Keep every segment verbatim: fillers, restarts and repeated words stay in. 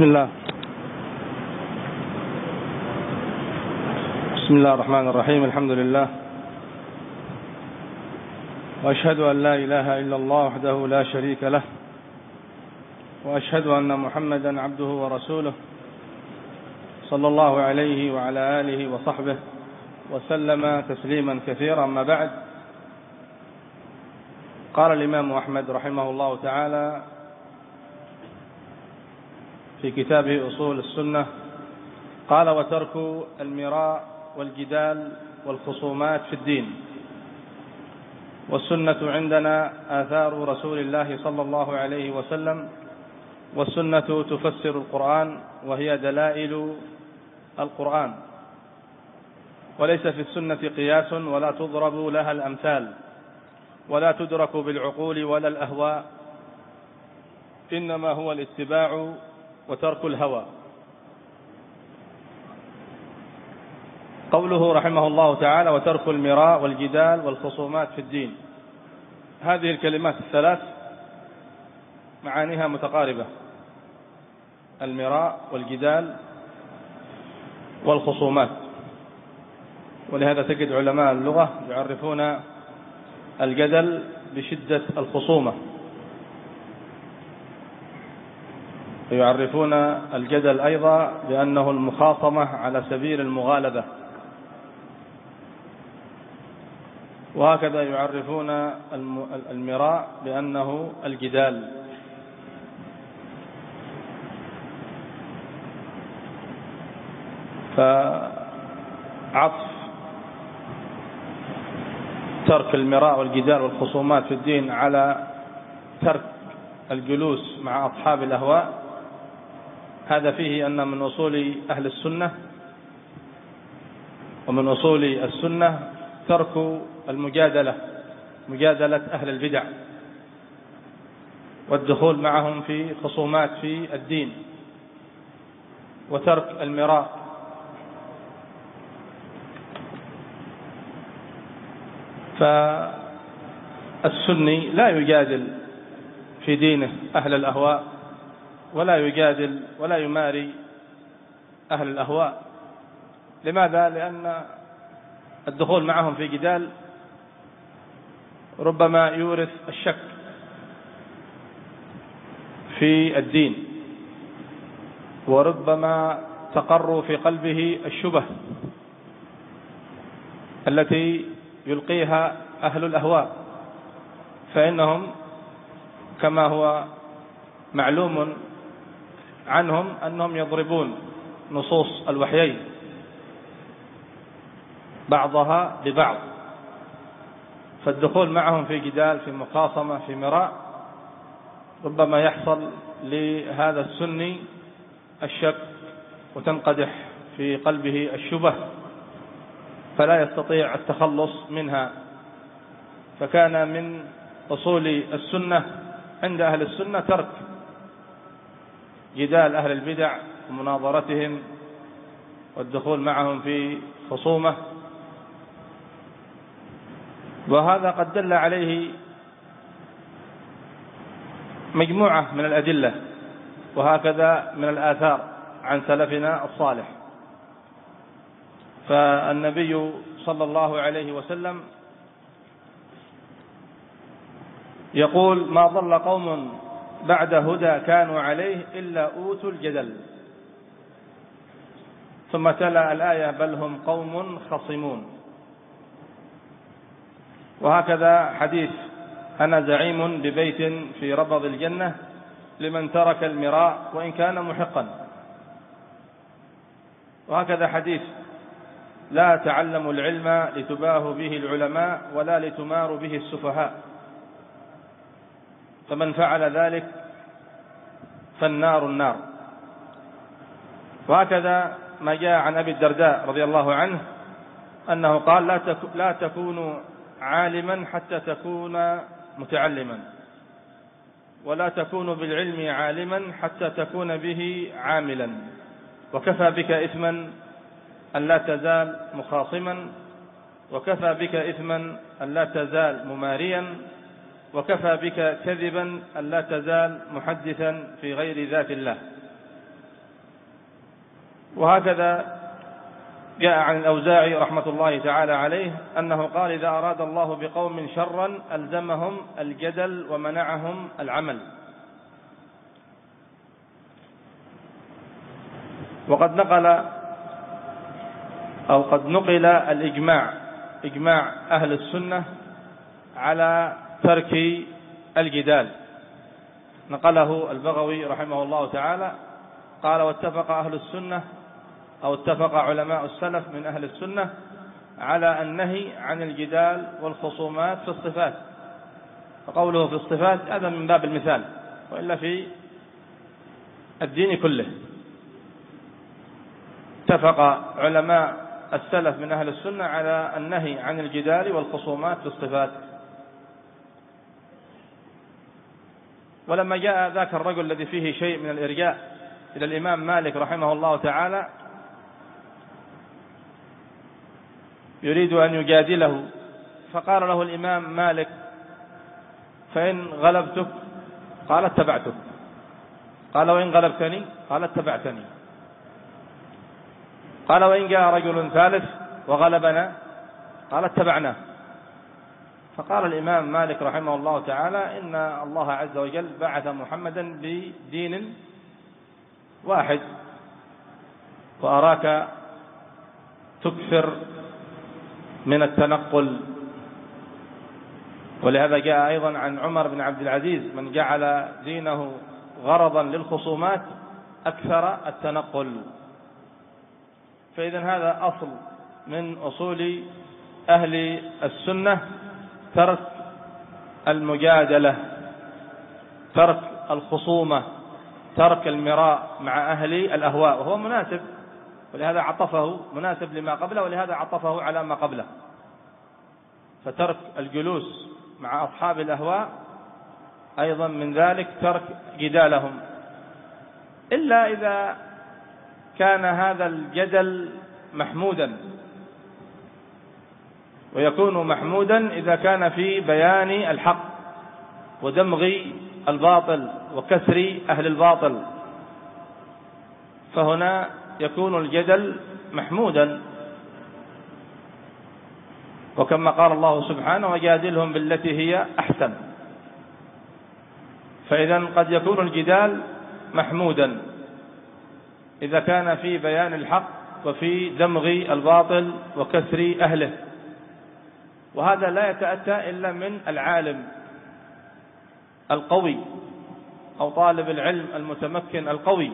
بسم الله بسم الله الرحمن الرحيم. الحمد لله، وأشهد أن لا إله إلا الله وحده لا شريك له، وأشهد أن محمدا عبده ورسوله صلى الله عليه وعلى آله وصحبه وسلم تسليما كثيرا. أما بعد، قال الإمام أحمد رحمه الله تعالى في كتابه أصول السنة، قال: وترك المراء والجدال والخصومات في الدين. والسنة عندنا آثار رسول الله صلى الله عليه وسلم، والسنة تفسر القرآن وهي دلائل القرآن، وليس في السنة قياس ولا تضرب لها الأمثال ولا تدرك بالعقول ولا الأهواء، إنما هو الاتباع وترك الهوى. قوله رحمه الله تعالى: وترك المراء والجدال والخصومات في الدين، هذه الكلمات الثلاث معانيها متقاربة: المراء والجدال والخصومات. ولهذا تجد علماء اللغة يعرفون الجدل بشدة الخصومة، ويعرفون الجدل أيضا بأنه المخاصمة على سبيل المغالبة، وهكذا يعرفون المراء بأنه الجدال. فعطف ترك المراء والجدال والخصومات في الدين على ترك الجلوس مع أصحاب الأهواء، هذا فيه أن من أصول أهل السنة ومن أصول السنة ترك المجادلة، مجادلة أهل البدع، والدخول معهم في خصومات في الدين، وترك المراء. فالسني لا يجادل في دينه أهل الأهواء، ولا يجادل ولا يماري أهل الأهواء. لماذا؟ لأن الدخول معهم في جدال ربما يورث الشك في الدين، وربما تقر في قلبه الشبه التي يلقيها أهل الأهواء، فإنهم كما هو معلوم عنهم أنهم يضربون نصوص الوحيين بعضها ببعض، فالدخول معهم في جدال، في مخاصمة، في مراء، ربما يحصل لهذا السني الشك وتنقدح في قلبه الشبه، فلا يستطيع التخلص منها. فكان من أصول السنة عند أهل السنة ترك جدال أهل البدع ومناظرتهم والدخول معهم في خصومة، وهذا قد دل عليه مجموعة من الأدلة، وهكذا من الآثار عن سلفنا الصالح. فالنبي صلى الله عليه وسلم يقول: ما ضل قوم بعد هدى كانوا عليه إلا أوتوا الجدل، ثم تلا الآية: بل هم قوم خصمون. وهكذا حديث: أنا زعيم ببيت في ربض الجنة لمن ترك المراء وإن كان محقا. وهكذا حديث: لا تعلموا العلم لتباهوا به العلماء ولا لتماروا به السفهاء، فمن فعل ذلك فالنار النار. وهكذا ما جاء عن أبي الدرداء رضي الله عنه أنه قال: لا لا تكونوا عالما حتى تكون متعلما، ولا تكون بالعلم عالما حتى تكون به عاملا، وكفى بك إثما أن لا تزال مخاصما، وكفى بك إثما أن لا تزال مماريا، وكفى بك كذبا أن لا تزال محدثا في غير ذات الله. وهكذا جاء عن الأوزاعي رحمة الله تعالى عليه أنه قال: إذا أراد الله بقوم شرا ألزمهم الجدل ومنعهم العمل. وقد نقل أو قد نقل الإجماع إجماع أهل السنة على ترك الجدال، نقله البغوي رحمه الله تعالى قال: واتفق أهل السنة أو اتفق علماء السلف من أهل السنة على النهي عن الجدال والخصومات في الصفات. فقوله في الصفات هذا من باب المثال، وإلا في الدين كله اتفق علماء السلف من أهل السنة على النهي عن الجدال والخصومات في الصفات. ولما جاء ذاك الرجل الذي فيه شيء من الإرجاء إلى الإمام مالك رحمه الله تعالى يريد أن يجادله، فقال له الإمام مالك: فإن غلبتك قال: اتبعتك. قال: وإن غلبتني قال: اتبعتني. قال: وإن جاء رجل ثالث وغلبنا قال: اتبعناه. فقال الإمام مالك رحمه الله تعالى: إن الله عز وجل بعث محمدا بدين واحد، وأراك تكثر من التنقل. ولهذا جاء أيضا عن عمر بن عبد العزيز: من جعل دينه غرضا للخصومات أكثر التنقل. فإذا هذا أصل من أصول أهل السنة، ترك المجادلة، ترك الخصومة، ترك المراء مع أهل الأهواء، وهو مناسب، ولهذا عطفه مناسب لما قبله، ولهذا عطفه على ما قبله. فترك الجلوس مع أصحاب الأهواء أيضا من ذلك ترك جدالهم، إلا إذا كان هذا الجدل محمودا، ويكون محمودا إذا كان في بيان الحق ودمغ الباطل وكسر أهل الباطل، فهنا يكون الجدل محمودا. وكما قال الله سبحانه: وجادلهم بالتي هي أحسن. فإذا قد يكون الجدال محمودا إذا كان في بيان الحق وفي دمغ الباطل وكسر أهله، وهذا لا يتأتى إلا من العالم القوي أو طالب العلم المتمكن القوي.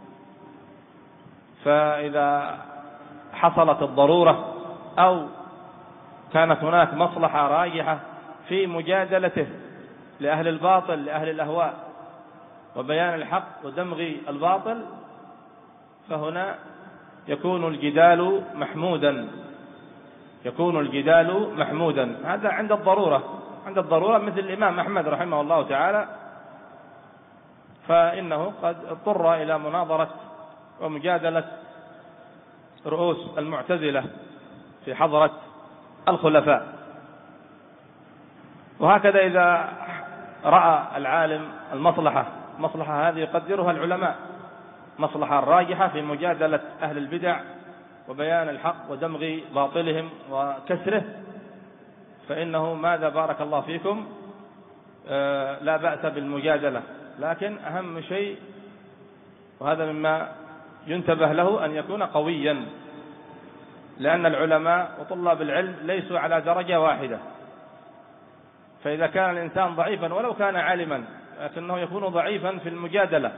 فإذا حصلت الضرورة أو كانت هناك مصلحة راجحة في مجادلته لأهل الباطل لأهل الأهواء وبيان الحق ودمغ الباطل، فهنا يكون الجدال محمودا، يكون الجدال محمودا. هذا عند الضرورة، عند الضرورة مثل الإمام أحمد رحمه الله تعالى، فإنه قد اضطر إلى مناظرة ومجادلة رؤوس المعتزلة في حضرة الخلفاء. وهكذا إذا رأى العالم المصلحة، مصلحة هذه يقدرها العلماء، مصلحة راجحة في مجادلة أهل البدع وبيان الحق ودمغ باطلهم وكسره، فإنه ماذا بارك الله فيكم آه لا بأس بالمجادلة. لكن أهم شيء، وهذا مما ينتبه له، أن يكون قويا، لأن العلماء وطلاب العلم ليسوا على درجة واحدة. فإذا كان الإنسان ضعيفا ولو كان عالما، لكنه يكون ضعيفا في المجادلة،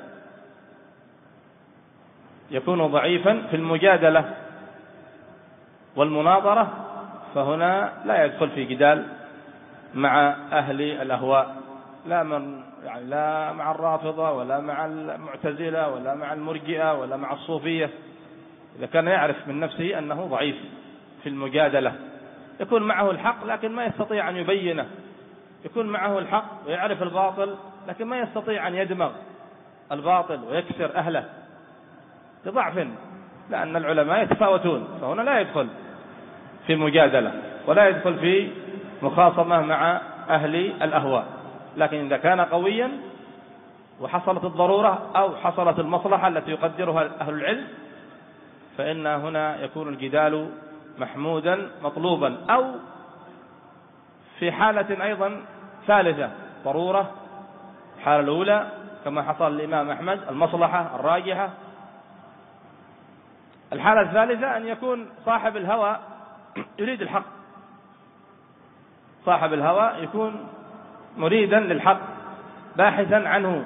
يكون ضعيفا في المجادلة والمناظرة، فهنا لا يدخل في جدال مع أهل الأهواء، لا من يعني لا مع الرافضة ولا مع المعتزلة ولا مع المرجئة ولا مع الصوفية. إذا كان يعرف من نفسه أنه ضعيف في المجادلة، يكون معه الحق لكن ما يستطيع أن يبينه، يكون معه الحق ويعرف الباطل لكن ما يستطيع أن يدمغ الباطل ويكسر أهله لضعف، لأن العلماء يتفاوتون، فهنا لا يدخل في مجادلة ولا يدخل في مخاصمة مع أهل الأهواء. لكن إذا كان قويا وحصلت الضرورة أو حصلت المصلحة التي يقدرها أهل العلم، فإن هنا يكون الجدال محمودا مطلوبا. أو في حالة أيضا ثالثة ضرورة، الحالة الأولى كما حصل للإمام أحمد المصلحة الراجحة. الحالة الثالثة أن يكون صاحب الهوى يريد الحق، صاحب الهوى يكون مريدا للحق باحثا عنه،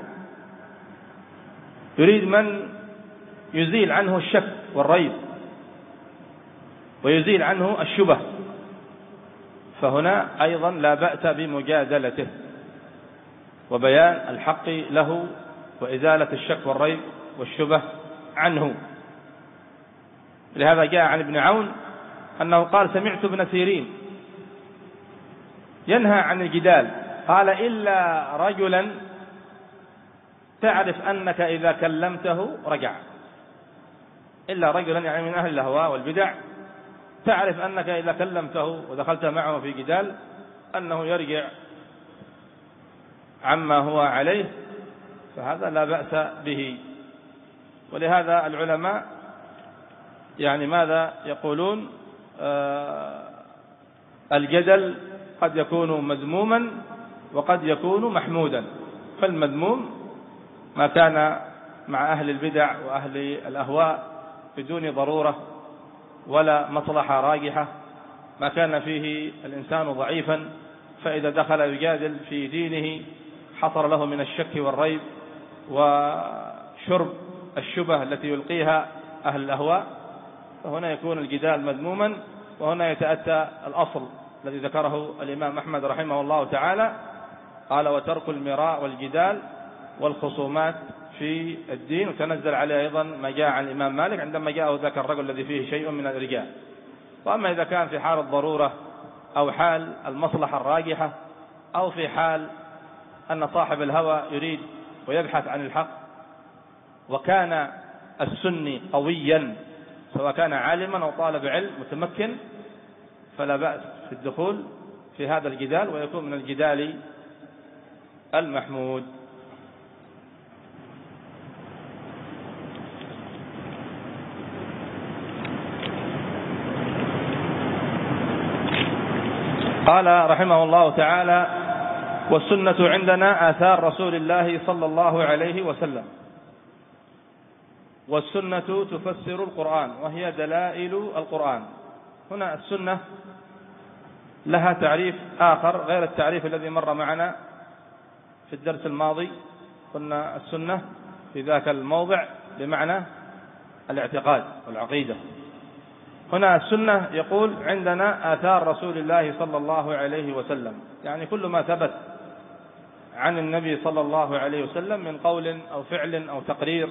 يريد من يزيل عنه الشك والريب ويزيل عنه الشبه، فهنا أيضا لا بأس بمجادلته وبيان الحق له وإزالة الشك والريب والشبه عنه. لهذا جاء عن ابن عون أنه قال: سمعت ابن سيرين ينهى عن الجدال، قال: إلا رجلا تعرف أنك إذا كلمته رجع. إلا رجلا يعني من أهل الأهواء والبدع، تعرف أنك إذا كلمته ودخلت معه في جدال أنه يرجع عما هو عليه، فهذا لا بأس به. ولهذا العلماء يعني ماذا يقولون؟ آه الجدل قد يكون مذموما وقد يكون محمودا. فالمذموم ما كان مع أهل البدع وأهل الأهواء بدون ضرورة ولا مصلحة راجحة، ما كان فيه الإنسان ضعيفا فإذا دخل يجادل في دينه حصل له من الشك والريب وشرب الشبه التي يلقيها أهل الأهواء، فهنا يكون الجدال مذموما. وهنا يتأتى الأصل الذي ذكره الإمام أحمد رحمه الله تعالى، قال: وترك المراء والجدال والخصومات في الدين. وتنزل عليه أيضا ما جاء عن الإمام مالك عندما جاءه ذاك الرجل الذي فيه شيء من الإرجاء. وأما إذا كان في حال الضرورة أو حال المصلحة الراجحة أو في حال أن صاحب الهوى يريد ويبحث عن الحق وكان السني قويا سواء كان عالما أو طالب علم متمكن، فلا بأس في الدخول في هذا الجدال ويكون من الجدال المحمود. قال رحمه الله تعالى: والسنة عندنا آثار رسول الله صلى الله عليه وسلم. والسنة تفسر القرآن وهي دلائل القرآن. هنا السنة لها تعريف آخر غير التعريف الذي مر معنا في الدرس الماضي. قلنا السنة في ذاك الموضع بمعنى الاعتقاد والعقيدة. هنا السنة يقول عندنا آثار رسول الله صلى الله عليه وسلم، يعني كل ما ثبت عن النبي صلى الله عليه وسلم من قول أو فعل أو تقرير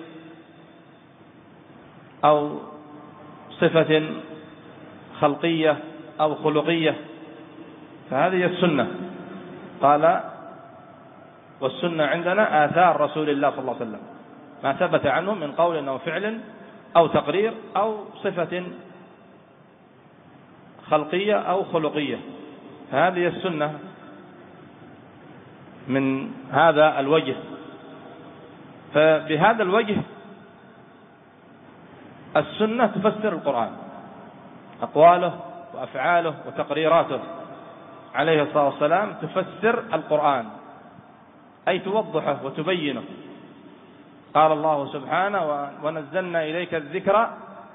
أو صفة خلقية أو خلقية، فهذه السنة. قال: والسنة عندنا آثار رسول الله صلى الله عليه وسلم، ما ثبت عنه من قول أو فعل أو تقرير أو صفة خلقية أو خلقية، هذه السنة من هذا الوجه. فبهذا الوجه السنة تفسر القرآن، أقواله وأفعاله وتقريراته عليه الصلاة والسلام تفسر القرآن، أي توضحه وتبينه. قال الله سبحانه: ونزلنا إليك الذكر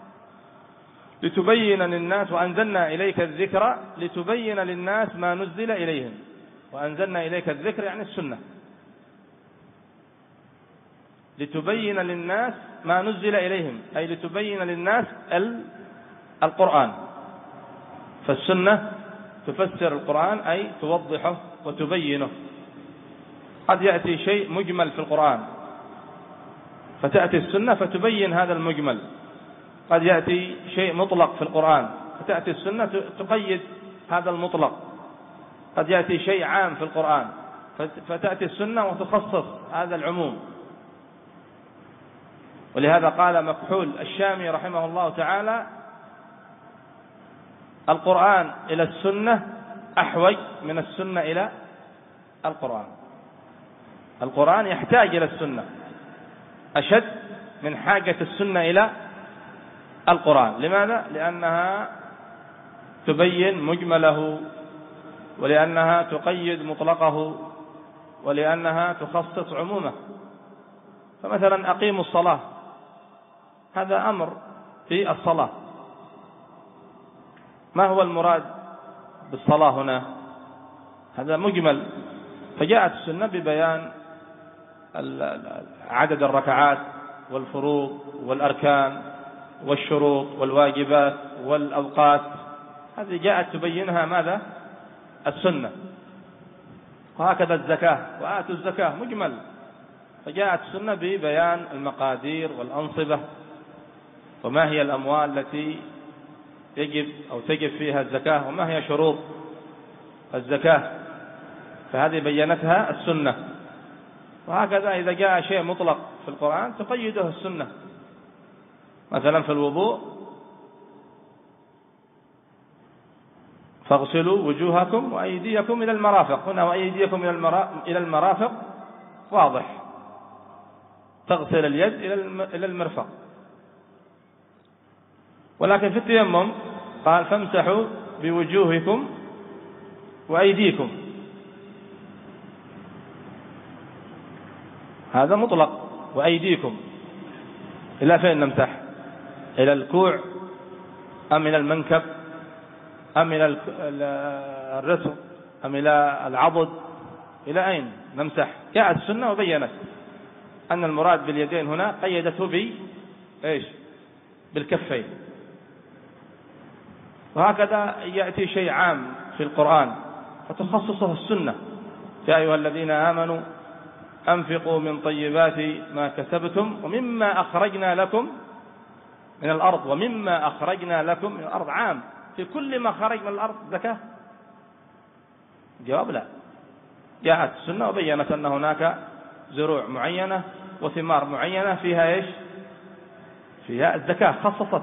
لتبين للناس وأنزلنا إليك الذكر لتبين للناس ما نزل إليهم. وأنزلنا إليك الذكر يعني السنة، لتبين للناس ما نزل إليهم، أي لتبين للناس القرآن. فالسنة تفسر القرآن أي توضحه وتبينه. قد يأتي شيء مجمل في القرآن فتأتي السنة فتبين هذا المجمل، قد يأتي شيء مطلق في القرآن فتأتي السنة تقيد هذا المطلق، قد يأتي شيء عام في القرآن فتأتي السنة وتخصص هذا العموم. ولهذا قال مكحول الشامي رحمه الله تعالى: القرآن إلى السنة أحوج من السنة إلى القرآن. القرآن يحتاج إلى السنة أشد من حاجة السنة إلى القرآن. لماذا؟ لأنها تبين مجمله، ولأنها تقيد مطلقه، ولأنها تخصص عمومه. فمثلا أقيموا الصلاة، هذا أمر في الصلاة. ما هو المراد بالصلاة هنا؟ هذا مجمل، فجاءت السنة ببيان عدد الركعات والفروض والأركان والشروط والواجبات والأوقات، هذه جاءت تبينها ماذا؟ السنة. وهكذا الزكاة، وآتوا الزكاة مجمل، فجاءت السنة ببيان المقادير والأنصبة، وما هي الأموال التي يجب أو تجب فيها الزكاة، وما هي شروط الزكاة، فهذه بينتها السنة. وهكذا إذا جاء شيء مطلق في القرآن تقيده السنة. مثلا في الوضوء فاغسلوا وجوهكم وأيديكم إلى المرافق، هنا وأيديكم إلى المرافق واضح، تغسل اليد إلى المرفق. ولكن في التيمم قال فامسحوا بوجوهكم وأيديكم، هذا مطلق. وأيديكم إلى فين نمسح؟ إلى الكوع أم إلى المنكب أم إلى الرسل أم إلى العضد؟ إلى أين نمسح؟ جاءت السنة وبينت أن المراد باليدين هنا قيدته ب إيش؟ بالكفين. وهكذا يأتي شيء عام في القرآن فتخصصه السنة. يا أيها الذين آمنوا أنفقوا من طيبات ما كسبتم ومما أخرجنا لكم من الأرض، ومما أخرجنا لكم من الأرض عام، في كل ما خرج من الأرض زكاة؟ جواب لا. جاءت السنة وبينت أن هناك زروع معينة وثمار معينة فيها إيش؟ فيها الزكاة، خصصت.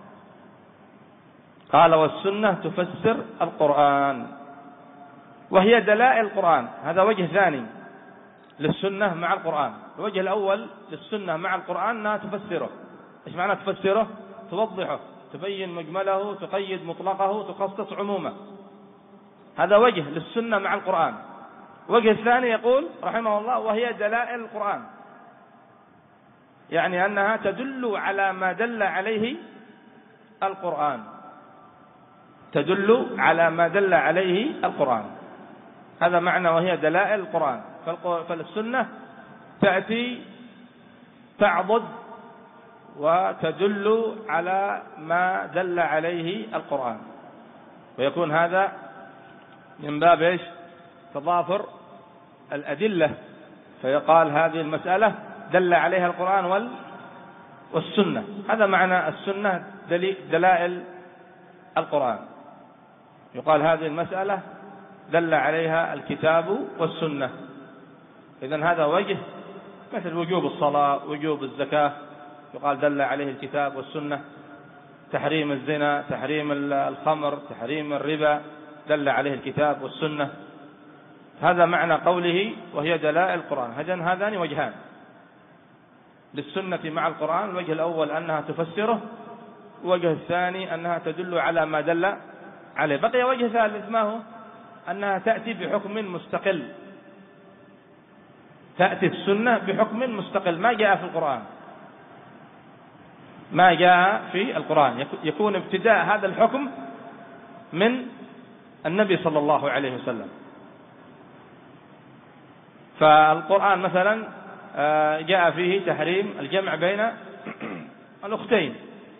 قال والسنة تفسر القرآن، وهي دلائل القرآن. هذا وجه ثاني للسنة مع القرآن. الوجه الأول للسنة مع القرآن أنها تفسره. إيش معنى تفسره؟ توضحه، تبين مجمله، تقيد مطلقه، تخصص عمومه. هذا وجه للسنة مع القرآن. وجه الثاني يقول رحمه الله وهي دلائل القرآن، يعني أنها تدل على ما دل عليه القرآن، تدل على ما دل عليه القرآن. هذا معنى وهي دلائل القرآن. فالسنة تأتي تعضد وتدل على ما دل عليه القرآن، ويكون هذا من باب إيش؟ تضافر الأدلة، فيقال هذه المسألة دل عليها القرآن والسنة. هذا معنى السنة دلائل القرآن، يقال هذه المسألة دل عليها الكتاب والسنة. إذن هذا وجه، مثل وجوب الصلاة، وجوب الزكاة، يقال دل عليه الكتاب والسنة. تحريم الزنا، تحريم الخمر، تحريم الربا، دل عليه الكتاب والسنة. هذا معنى قوله وهي دلائل القرآن. هذان هذان وجهان للسنة مع القرآن. الوجه الأول أنها تفسره، والوجه الثاني أنها تدل على ما دل عليه. بقي وجه ثالث، ما هو؟ أنها تأتي بحكم مستقل، تأتي السنة بحكم مستقل ما جاء في القرآن، ما جاء في القرآن، يكون ابتداء هذا الحكم من النبي صلى الله عليه وسلم. فالقرآن مثلا جاء فيه تحريم الجمع بين الأختين،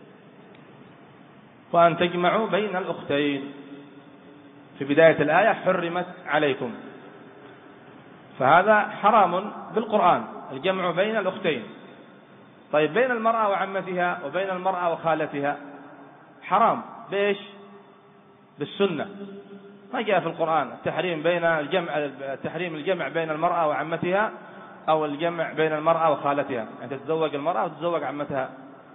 وأن تجمعوا بين الأختين في بداية الآية حرمت عليكم، فهذا حرام بالقرآن الجمع بين الأختين. طيب بين المرأة وعمتها وبين المرأة وخالتها حرام بإيش؟ بالسنة، ما جاء في القرآن التحريم بين الجمع، تحريم الجمع بين المرأة وعمتها أو الجمع بين المرأة وخالتها، يعني تتزوج المرأة وتتزوج عمتها،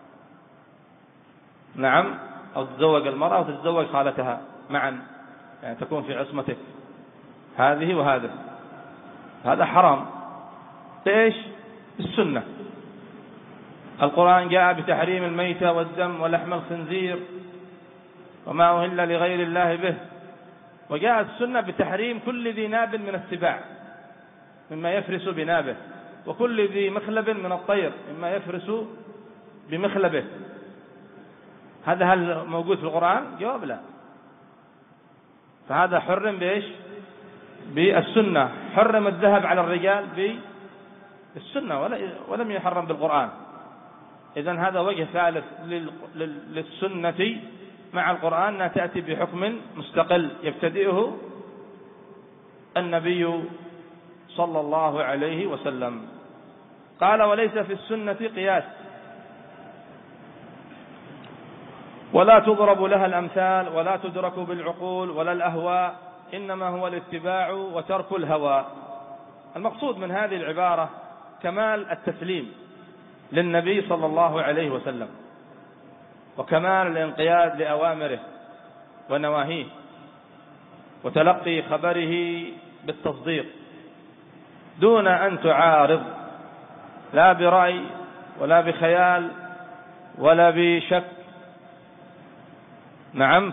نعم، أو تتزوج المرأة وتتزوج خالتها معا، يعني تكون في عصمتك هذه وهذا، هذا حرام بإيش؟ بالسنة. القرآن جاء بتحريم الميتة والدم ولحم الخنزير وما أهل لغير الله به، وجاءت السنة بتحريم كل ذي ناب من السباع مما يفرس بنابه، وكل ذي مخلب من الطير مما يفرس بمخلبه. هذا هل موجود في القرآن؟ جواب لا. فهذا حرم بإيش؟ بالسنة. حرم الذهب على الرجال بالسنة ولم يحرم بالقرآن. إذن هذا وجه ثالث للسنة مع القرآن أنها تأتي بحكم مستقل يبتدئه النبي صلى الله عليه وسلم. قال وليس في السنة قياس ولا تضرب لها الأمثال ولا تدرك بالعقول ولا الأهواء، إنما هو الاتباع وترك الهوى. المقصود من هذه العبارة كمال التسليم للنبي صلى الله عليه وسلم، وكمال الانقياد لأوامره ونواهيه، وتلقي خبره بالتصديق دون أن تعارض، لا برأي ولا بخيال ولا بشك. نعم،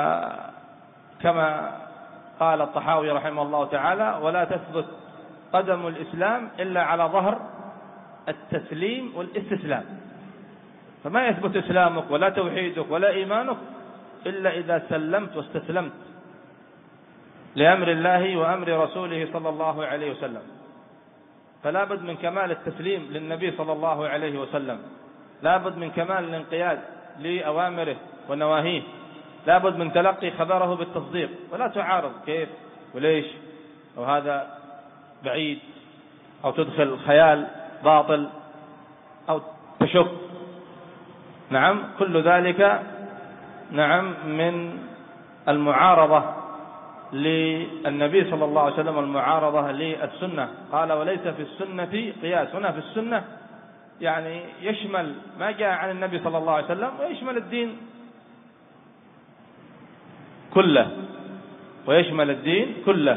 فكما قال الطحاوي رحمه الله تعالى: ولا تثبت قدم الإسلام إلا على ظهر التسليم والاستسلام. فما يثبت إسلامك ولا توحيدك ولا إيمانك إلا إذا سلمت واستسلمت لأمر الله وأمر رسوله صلى الله عليه وسلم. فلا بد من كمال التسليم للنبي صلى الله عليه وسلم، لا بد من كمال الانقياد لأوامره ونواهيه، لا بد من تلقي خبره بالتصديق، ولا تعارض كيف وليش، أو هذا بعيد، أو تدخل خيال باطل، أو تشك. نعم، كل ذلك نعم من المعارضة للنبي صلى الله عليه وسلم والمعارضة للسنة. قال وليس في السنة قياس. هنا في السنة يعني يشمل ما جاء عن النبي صلى الله عليه وسلم ويشمل الدين كله، ويشمل الدين كله.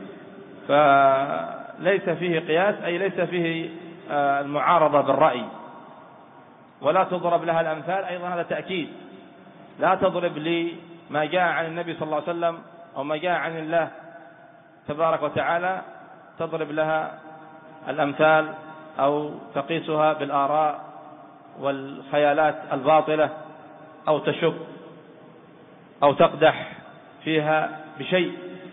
فليس فيه قياس أي ليس فيه المعارضة بالرأي. ولا تضرب لها الأمثال، أيضا هذا تأكيد. لا تضرب لي ما جاء عن النبي صلى الله عليه وسلم أو ما جاء عن الله تبارك وتعالى تضرب لها الأمثال أو تقيسها بالآراء والخيالات الباطلة، أو تشك أو تقدح فيها بشيء.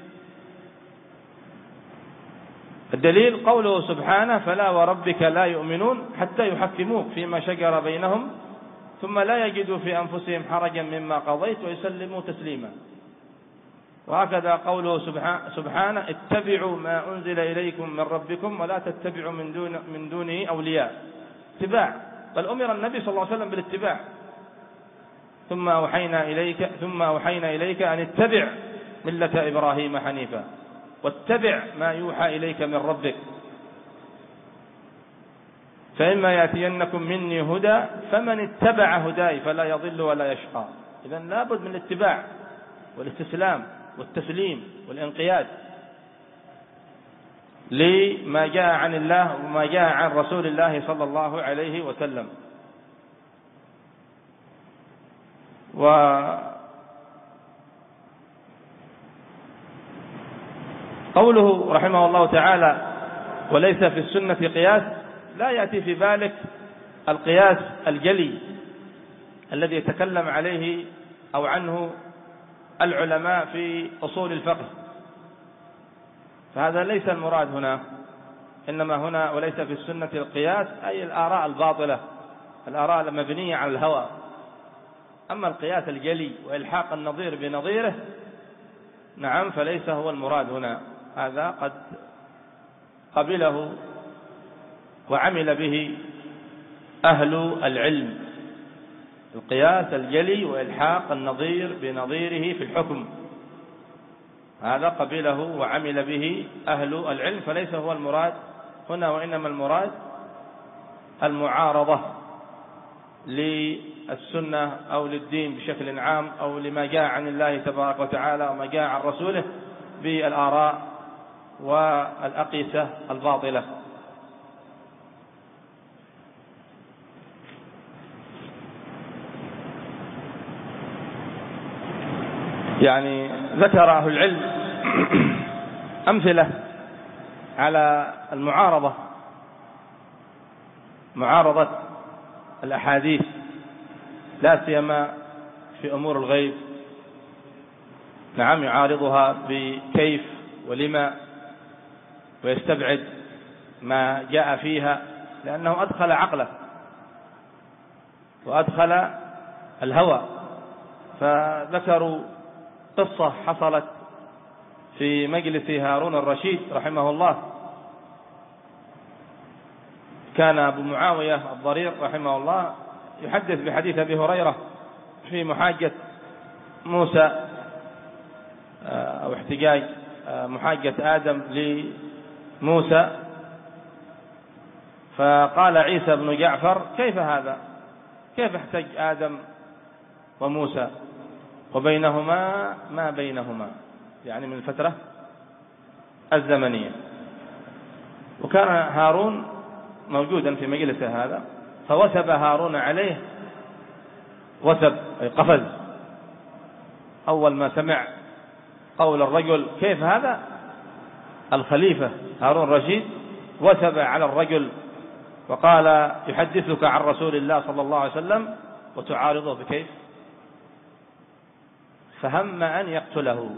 الدليل قوله سبحانه: فلا وربك لا يؤمنون حتى يحكموك فيما شجر بينهم ثم لا يجدوا في أنفسهم حرجا مما قضيت ويسلموا تسليما. وهكذا قوله سبحانه: اتبعوا ما أنزل إليكم من ربكم ولا تتبعوا من دون من دونه أولياء. اتباع، بل أمر النبي صلى الله عليه وسلم بالاتباع. ثم أوحينا إليك ثم أوحينا إليك أن اتبع ملة إبراهيم حنيفا واتبع ما يوحى إليك من ربك فإما يأتينكم مني هدى فمن اتبع هداي فلا يضل ولا يشقى. إذن لابد من الاتباع والاستسلام والتسليم والانقياد لما جاء عن الله وما جاء عن رسول الله صلى الله عليه وسلم. وقوله رحمه الله تعالى: وليس في السنة قياس، لا يأتي في بالك القياس الجلي الذي يتكلم عليه أو عنه العلماء في أصول الفقه، فهذا ليس المراد هنا. إنما هنا وليس في السنة القياس أي الآراء الباطلة، الآراء المبنية على الهوى. أما القياس الجلي وإلحاق النظير بنظيره نعم فليس هو المراد هنا. هذا قد قبله وعمل به أهل العلم، القياس الجلي وإلحاق النظير بنظيره في الحكم، هذا قبله وعمل به أهل العلم، فليس هو المراد هنا. وإنما المراد المعارضة للسنة أو للدين بشكل عام أو لما جاء عن الله تبارك وتعالى وما جاء عن رسوله بالآراء والأقيسة الباطلة. يعني ذكر أهل العلم أمثلة على المعارضة، معارضة الأحاديث لا سيما في أمور الغيب. نعم، يعارضها بكيف ولما، ويستبعد ما جاء فيها، لأنه أدخل عقله وأدخل الهوى. فذكروا قصة حصلت في مجلس هارون الرشيد رحمه الله. كان أبو معاوية الضرير رحمه الله يحدث بحديث أبي هريرة في محاجة موسى أو احتجاج محاجة آدم لموسى، فقال عيسى بن جعفر: كيف هذا؟ كيف احتج آدم وموسى وبينهما ما بينهما، يعني من الفترة الزمنية. وكان هارون موجودا في مجلس هذا، فوثب هارون عليه وثب أي قفز. أول ما سمع قول الرجل كيف هذا، الخليفة هارون الرشيد وثب على الرجل وقال: يحدثك عن رسول الله صلى الله عليه وسلم وتعارضه بكيف؟ فهم أن يقتله،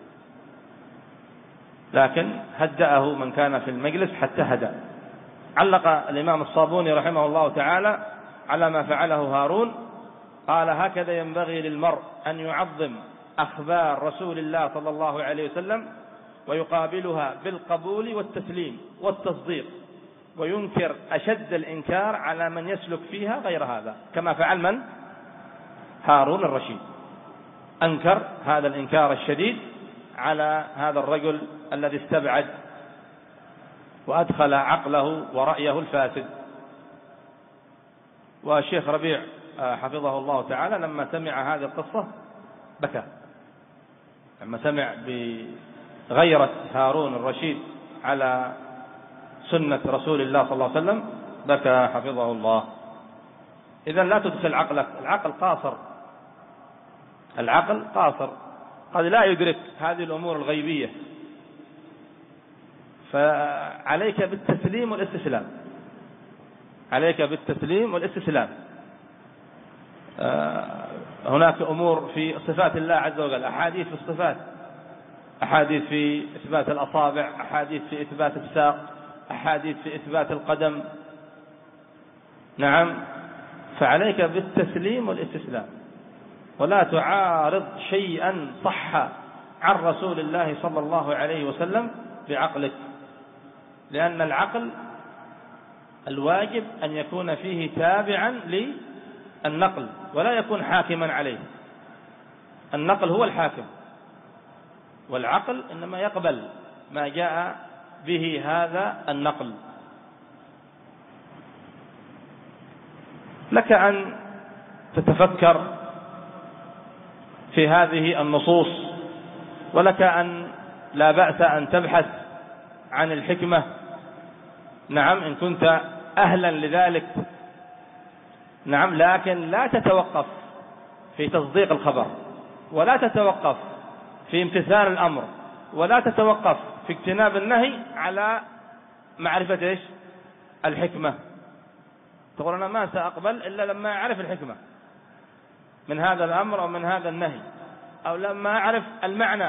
لكن هدأه من كان في المجلس حتى هدأ. علق الإمام الصابوني رحمه الله تعالى على ما فعله هارون، قال: هكذا ينبغي للمرء أن يعظم أخبار رسول الله صلى الله عليه وسلم ويقابلها بالقبول والتسليم والتصديق، وينكر أشد الإنكار على من يسلك فيها غير هذا، كما فعل من؟ هارون الرشيد. أنكر هذا الإنكار الشديد على هذا الرجل الذي استبعد وأدخل عقله ورأيه الفاسد. والشيخ ربيع حفظه الله تعالى لما سمع هذه القصة بكى، لما سمع بغيرة هارون الرشيد على سنة رسول الله صلى الله عليه وسلم بكى حفظه الله. إذن لا تدخل عقلك، العقل قاصر، العقل قاصر، قد لا يدرك هذه الأمور الغيبية، فعليك بالتسليم والاستسلام، عليك بالتسليم والاستسلام. هناك أمور في صفات الله عز وجل، أحاديث في الصفات، أحاديث في إثبات الأصابع، أحاديث في إثبات الساق، أحاديث في إثبات القدم. نعم، فعليك بالتسليم والاستسلام، ولا تعارض شيئا صح عن رسول الله صلى الله عليه وسلم بعقلك، لأن العقل الواجب أن يكون فيه تابعا للنقل ولا يكون حاكما عليه. النقل هو الحاكم، والعقل إنما يقبل ما جاء به هذا النقل. لك أن تتفكر في هذه النصوص، ولك أن لا بأس أن تبحث عن الحكمة، نعم إن كنت أهلا لذلك، نعم، لكن لا تتوقف في تصديق الخبر، ولا تتوقف في امتثال الأمر، ولا تتوقف في اجتناب النهي على معرفة إيش؟ الحكمة. تقول أنا ما سأقبل إلا لما أعرف الحكمة من هذا الأمر أو من هذا النهي، أو لما أعرف المعنى.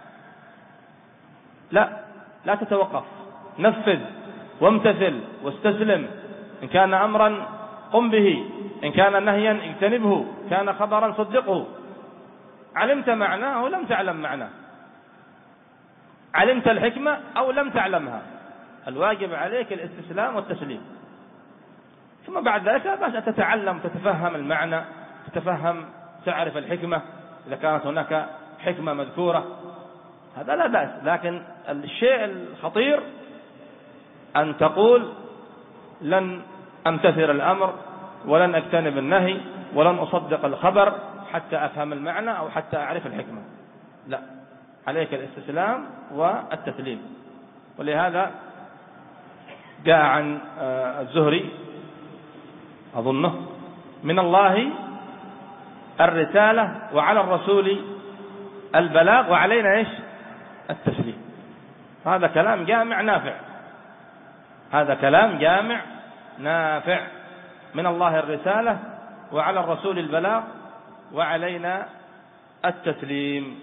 لا، لا تتوقف، نفذ وامتثل واستسلم. إن كان أمرا قم به، إن كان نهيا اجتنبه، كان خبرا صدقه. علمت معناه أو لم تعلم معناه، علمت الحكمة أو لم تعلمها، الواجب عليك الاستسلام والتسليم. ثم بعد ذلك بس تتعلم، تتفهم المعنى، تتفهم، تعرف الحكمة إذا كانت هناك حكمة مذكورة، هذا لا بأس. لكن الشيء الخطير أن تقول لن أمتثل الأمر ولن أجتنب النهي ولن أصدق الخبر حتى أفهم المعنى أو حتى أعرف الحكمة. لا، عليك الاستسلام والتسليم. ولهذا جاء عن الزهري أظنه: من الله الرسالة وعلى الرسول البلاغ وعلينا إيش؟ التسليم. هذا كلام جامع نافع، هذا كلام جامع نافع. من الله الرسالة، وعلى الرسول البلاغ، وعلينا التسليم.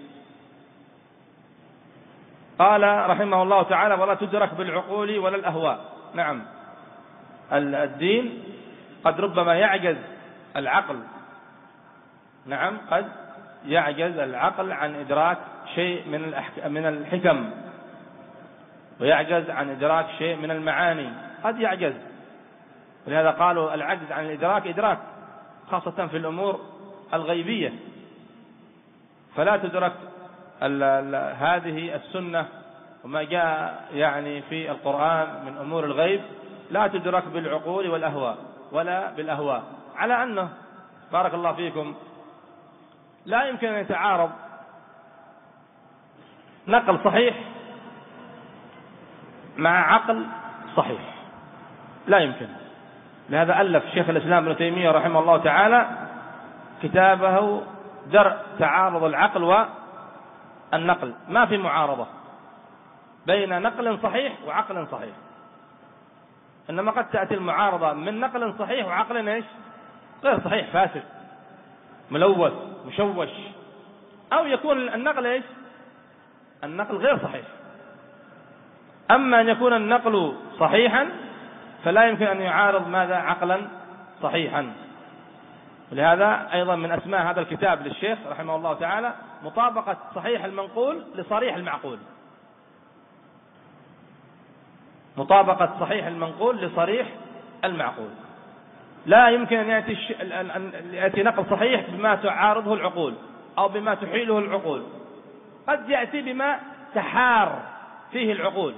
قال رحمه الله تعالى: ولا تدرك بالعقول ولا الأهواء. نعم، الدين قد ربما يعجز العقل، نعم قد يعجز العقل عن إدراك شيء من من الحكم، ويعجز عن إدراك شيء من المعاني، قد يعجز. ولهذا قالوا العجز عن الإدراك إدراك، خاصة في الأمور الغيبية. فلا تدرك ال ال هذه السنة وما جاء يعني في القرآن من أمور الغيب، لا تدرك بالعقول والأهواء ولا بالأهواء. على أنه بارك الله فيكم لا يمكن أن يتعارض نقل صحيح مع عقل صحيح، لا يمكن. لهذا ألف شيخ الإسلام ابن تيمية رحمه الله تعالى كتابه درء تعارض العقل والنقل. ما في معارضة بين نقل صحيح وعقل صحيح، إنما قد تأتي المعارضة من نقل صحيح وعقل إيش؟ غير صحيح، فاسد ملوث مشوش، أو يكون النقل إيش؟ النقل غير صحيح. أما أن يكون النقل صحيحا فلا يمكن أن يعارض ماذا؟ عقلا صحيحا. ولهذا أيضا من أسماء هذا الكتاب للشيخ رحمه الله تعالى مطابقة صحيح المنقول لصريح المعقول، مطابقة صحيح المنقول لصريح المعقول. لا يمكن أن يأتي, الش... أن يأتي نقل صحيح بما تعارضه العقول أو بما تحيله العقول، قد يأتي بما تحار فيه العقول،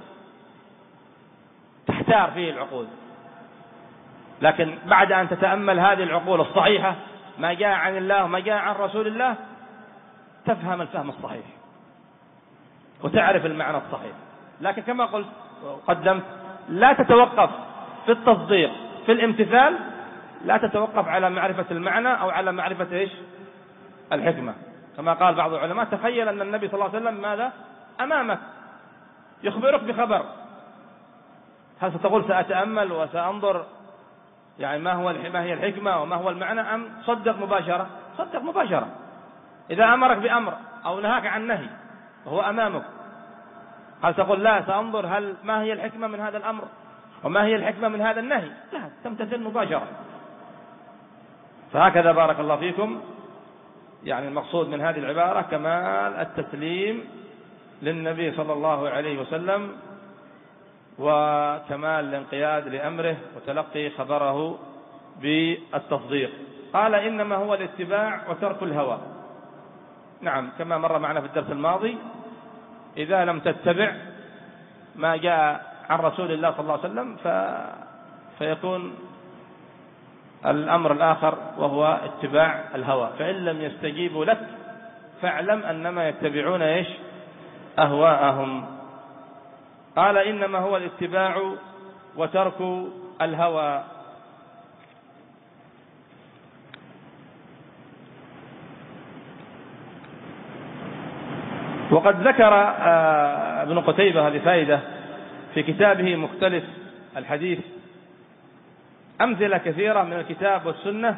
تحتار فيه العقول. لكن بعد أن تتأمل هذه العقول الصحيحة ما جاء عن الله وما جاء عن رسول الله، تفهم الفهم الصحيح وتعرف المعنى الصحيح. لكن كما قلت قدمت، لا تتوقف في التصديق في الامتثال، لا تتوقف على معرفة المعنى أو على معرفة إيش؟ الحكمة. كما قال بعض العلماء: تخيل أن النبي صلى الله عليه وسلم ماذا؟ أمامك يخبرك بخبر، هل ستقول سأتأمل وسأنظر يعني ما هو ما هي الحكمة وما هو المعنى، أم صدق مباشرة؟ صدق مباشرة. إذا أمرك بأمر أو نهاك عن نهي وهو أمامك، هل تقول لا سأنظر هل ما هي الحكمة من هذا الأمر وما هي الحكمة من هذا النهي؟ لا، تمتثل مباشرة. فهكذا بارك الله فيكم يعني المقصود من هذه العبارة كمال التسليم للنبي صلى الله عليه وسلم، وكمال الانقياد لأمره وتلقي خبره بالتصديق. قال: إنما هو الاتباع وترك الهوى. نعم، كما مر معنا في الدرس الماضي، إذا لم تتبع ما جاء عن رسول الله صلى الله عليه وسلم ف... فيكون الأمر الآخر وهو اتباع الهوى. فإن لم يستجيبوا لك فاعلم أنما يتبعون إيش؟ أهواءهم. قال: إنما هو الاتباع وترك الهوى. وقد ذكر ابن قتيبة هذه فائدة في كتابه مختلف الحديث أمثلة كثيرة من الكتاب والسنة،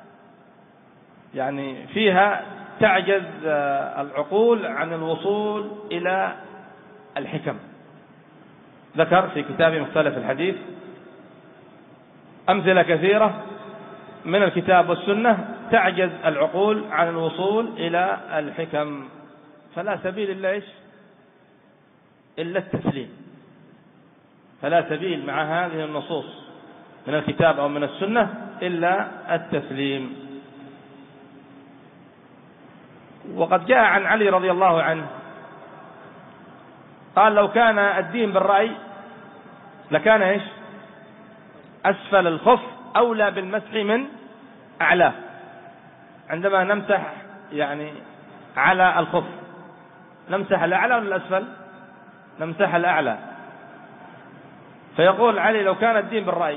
يعني فيها تعجز العقول عن الوصول إلى الحكم. ذكر في كتابه مختلف الحديث أمثلة كثيرة من الكتاب والسنة تعجز العقول عن الوصول إلى الحكم، فلا سبيل إلا إيش؟ إلا التسليم. فلا سبيل مع هذه النصوص من الكتاب أو من السنة إلا التسليم. وقد جاء عن علي رضي الله عنه قال: لو كان الدين بالرأي لكان إيش؟ أسفل الخف أولى بالمسح من أعلاه. عندما نمسح يعني على الخف نمسح الأعلى ولا الأسفل؟ نمسح الأعلى. فيقول علي: لو كان الدين بالرأي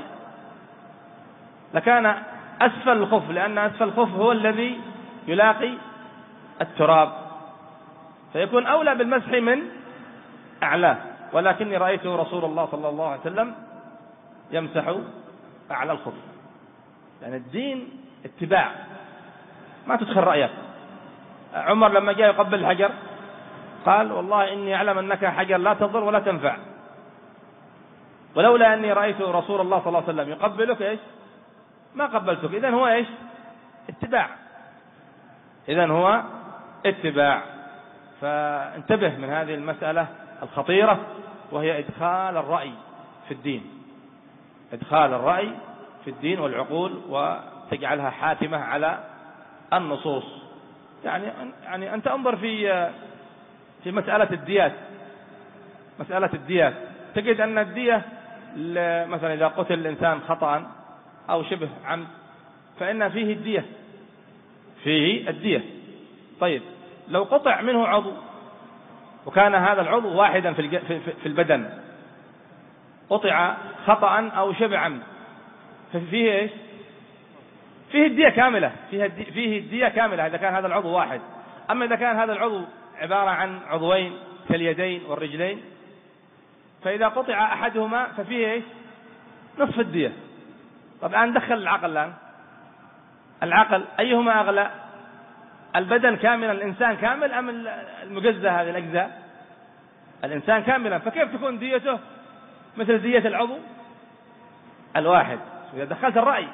لكان أسفل الخف، لأن أسفل الخف هو الذي يلاقي التراب. فيكون أولى بالمسح من أعلاه. ولكني رأيت رسول الله صلى الله عليه وسلم يمسح أعلى الخف. يعني الدين اتباع، ما تدخل رأيك. عمر لما جاء يقبل الحجر قال والله إني أعلم أنك حجر لا تضر ولا تنفع، ولولا أني رأيت رسول الله صلى الله عليه وسلم يقبلك إيش ما قبلتك. إذن هو إيش اتباع، إذن هو اتباع. فانتبه من هذه المسألة الخطيرة، وهي إدخال الرأي في الدين، إدخال الرأي في الدين والعقول وتجعلها حاكمة على النصوص. يعني يعني أنت انظر في في مسألة الديات، مسألة الديات تجد أن الدية مثلا إذا قتل الإنسان خطأ أو شبه عمد فإن فيه الدية، فيه الدية. طيب لو قطع منه عضو وكان هذا العضو واحدا في في البدن، قطع خطأ أو شبه عمد، ففيه إيش؟ فيه الدية كاملة، فيه فيه الدية كاملة إذا كان هذا العضو واحد. أما إذا كان هذا العضو عبارة عن عضوين كاليدين والرجلين، فإذا قطع أحدهما ففيه إيش؟ نصف الدية. طب الآن دخل العقل، الآن العقل أيهما أغلى؟ البدن كاملا، الإنسان كامل، أم المجزأ هذه الأجزاء؟ الإنسان كاملا. فكيف تكون ديته مثل دية العضو الواحد؟ إذا دخلت الرأي،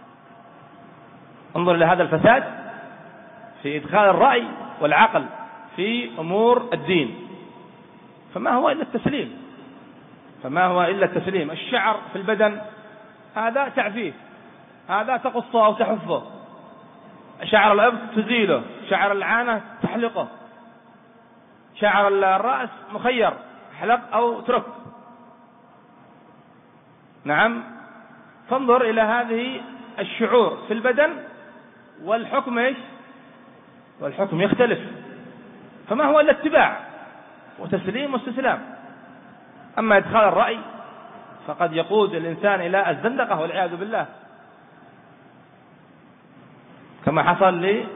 انظر لهذا الفساد في إدخال الرأي والعقل في أمور الدين. فما هو إلا التسليم، فما هو إلا التسليم. الشعر في البدن هذا تعفيه، هذا تقصه أو تحفه. شعر الأبط تزيله، شعر العانة تحلقه، شعر الرأس مخير، حلق أو ترك. نعم. فانظر إلى هذه الشعور في البدن، والحكم إيش؟ والحكم يختلف. فما هو إلا اتباع وتسليم واستسلام. أما إدخال الرأي فقد يقود الإنسان إلى الزندقة والعياذ بالله، كما حصل لي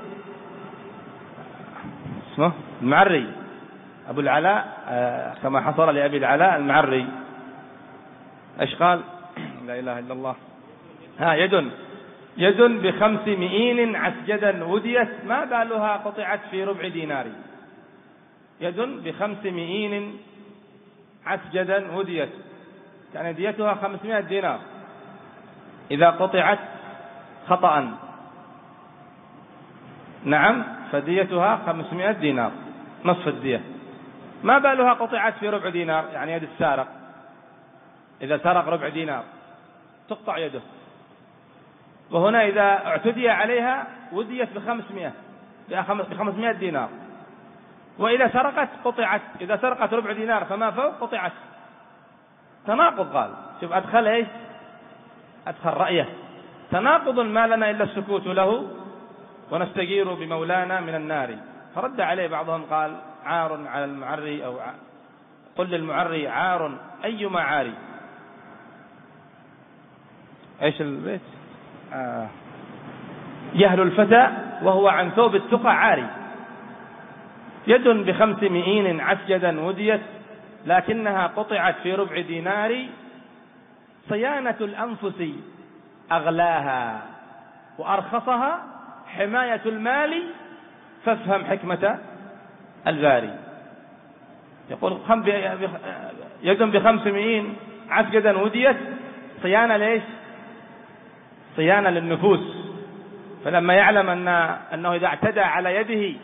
اسمه المعري أبو العلاء، كما حصل لأبي العلاء المعري. إيش قال؟ لا إله إلا الله. ها يد يد بخمس مئين عسجدا وديت ما بالها قطعت في ربع دينار. يد بخمس مئين عسجدا وديت، يعني ديتها خمسمائة دينار إذا قطعت خطأ. نعم، فديتها خمسمائة دينار، نصف الدية. ما بالها قطعت في ربع دينار، يعني يد السارق إذا سرق ربع دينار تقطع يده. وهنا إذا اعتدي عليها وديت بخمسمائة بخمسمائة دينار. وإذا سرقت قطعت، إذا سرقت ربع دينار فما فوق قطعت. تناقض. قال شوف أدخل إيش؟ أدخل رأيه. تناقض ما لنا إلا السكوت له ونستجير بمولانا من النار. فرد عليه بعضهم قال عار على المعري، أو قل للمعري عار أيما عاري. إيش البيت؟ آه. يهل الفتى وهو عن ثوب التقى عاري. يد بخمس مئين عسجدا وديت لكنها قطعت في ربع دينار. صيانة الأنفس أغلاها وأرخصها حماية المال فافهم حكمة الباري. يقول يد بخمس مئين عسجدا وديت، صيانة ليش؟ صيانة للنفوس. فلما يعلم أن أنه إذا اعتدى على يده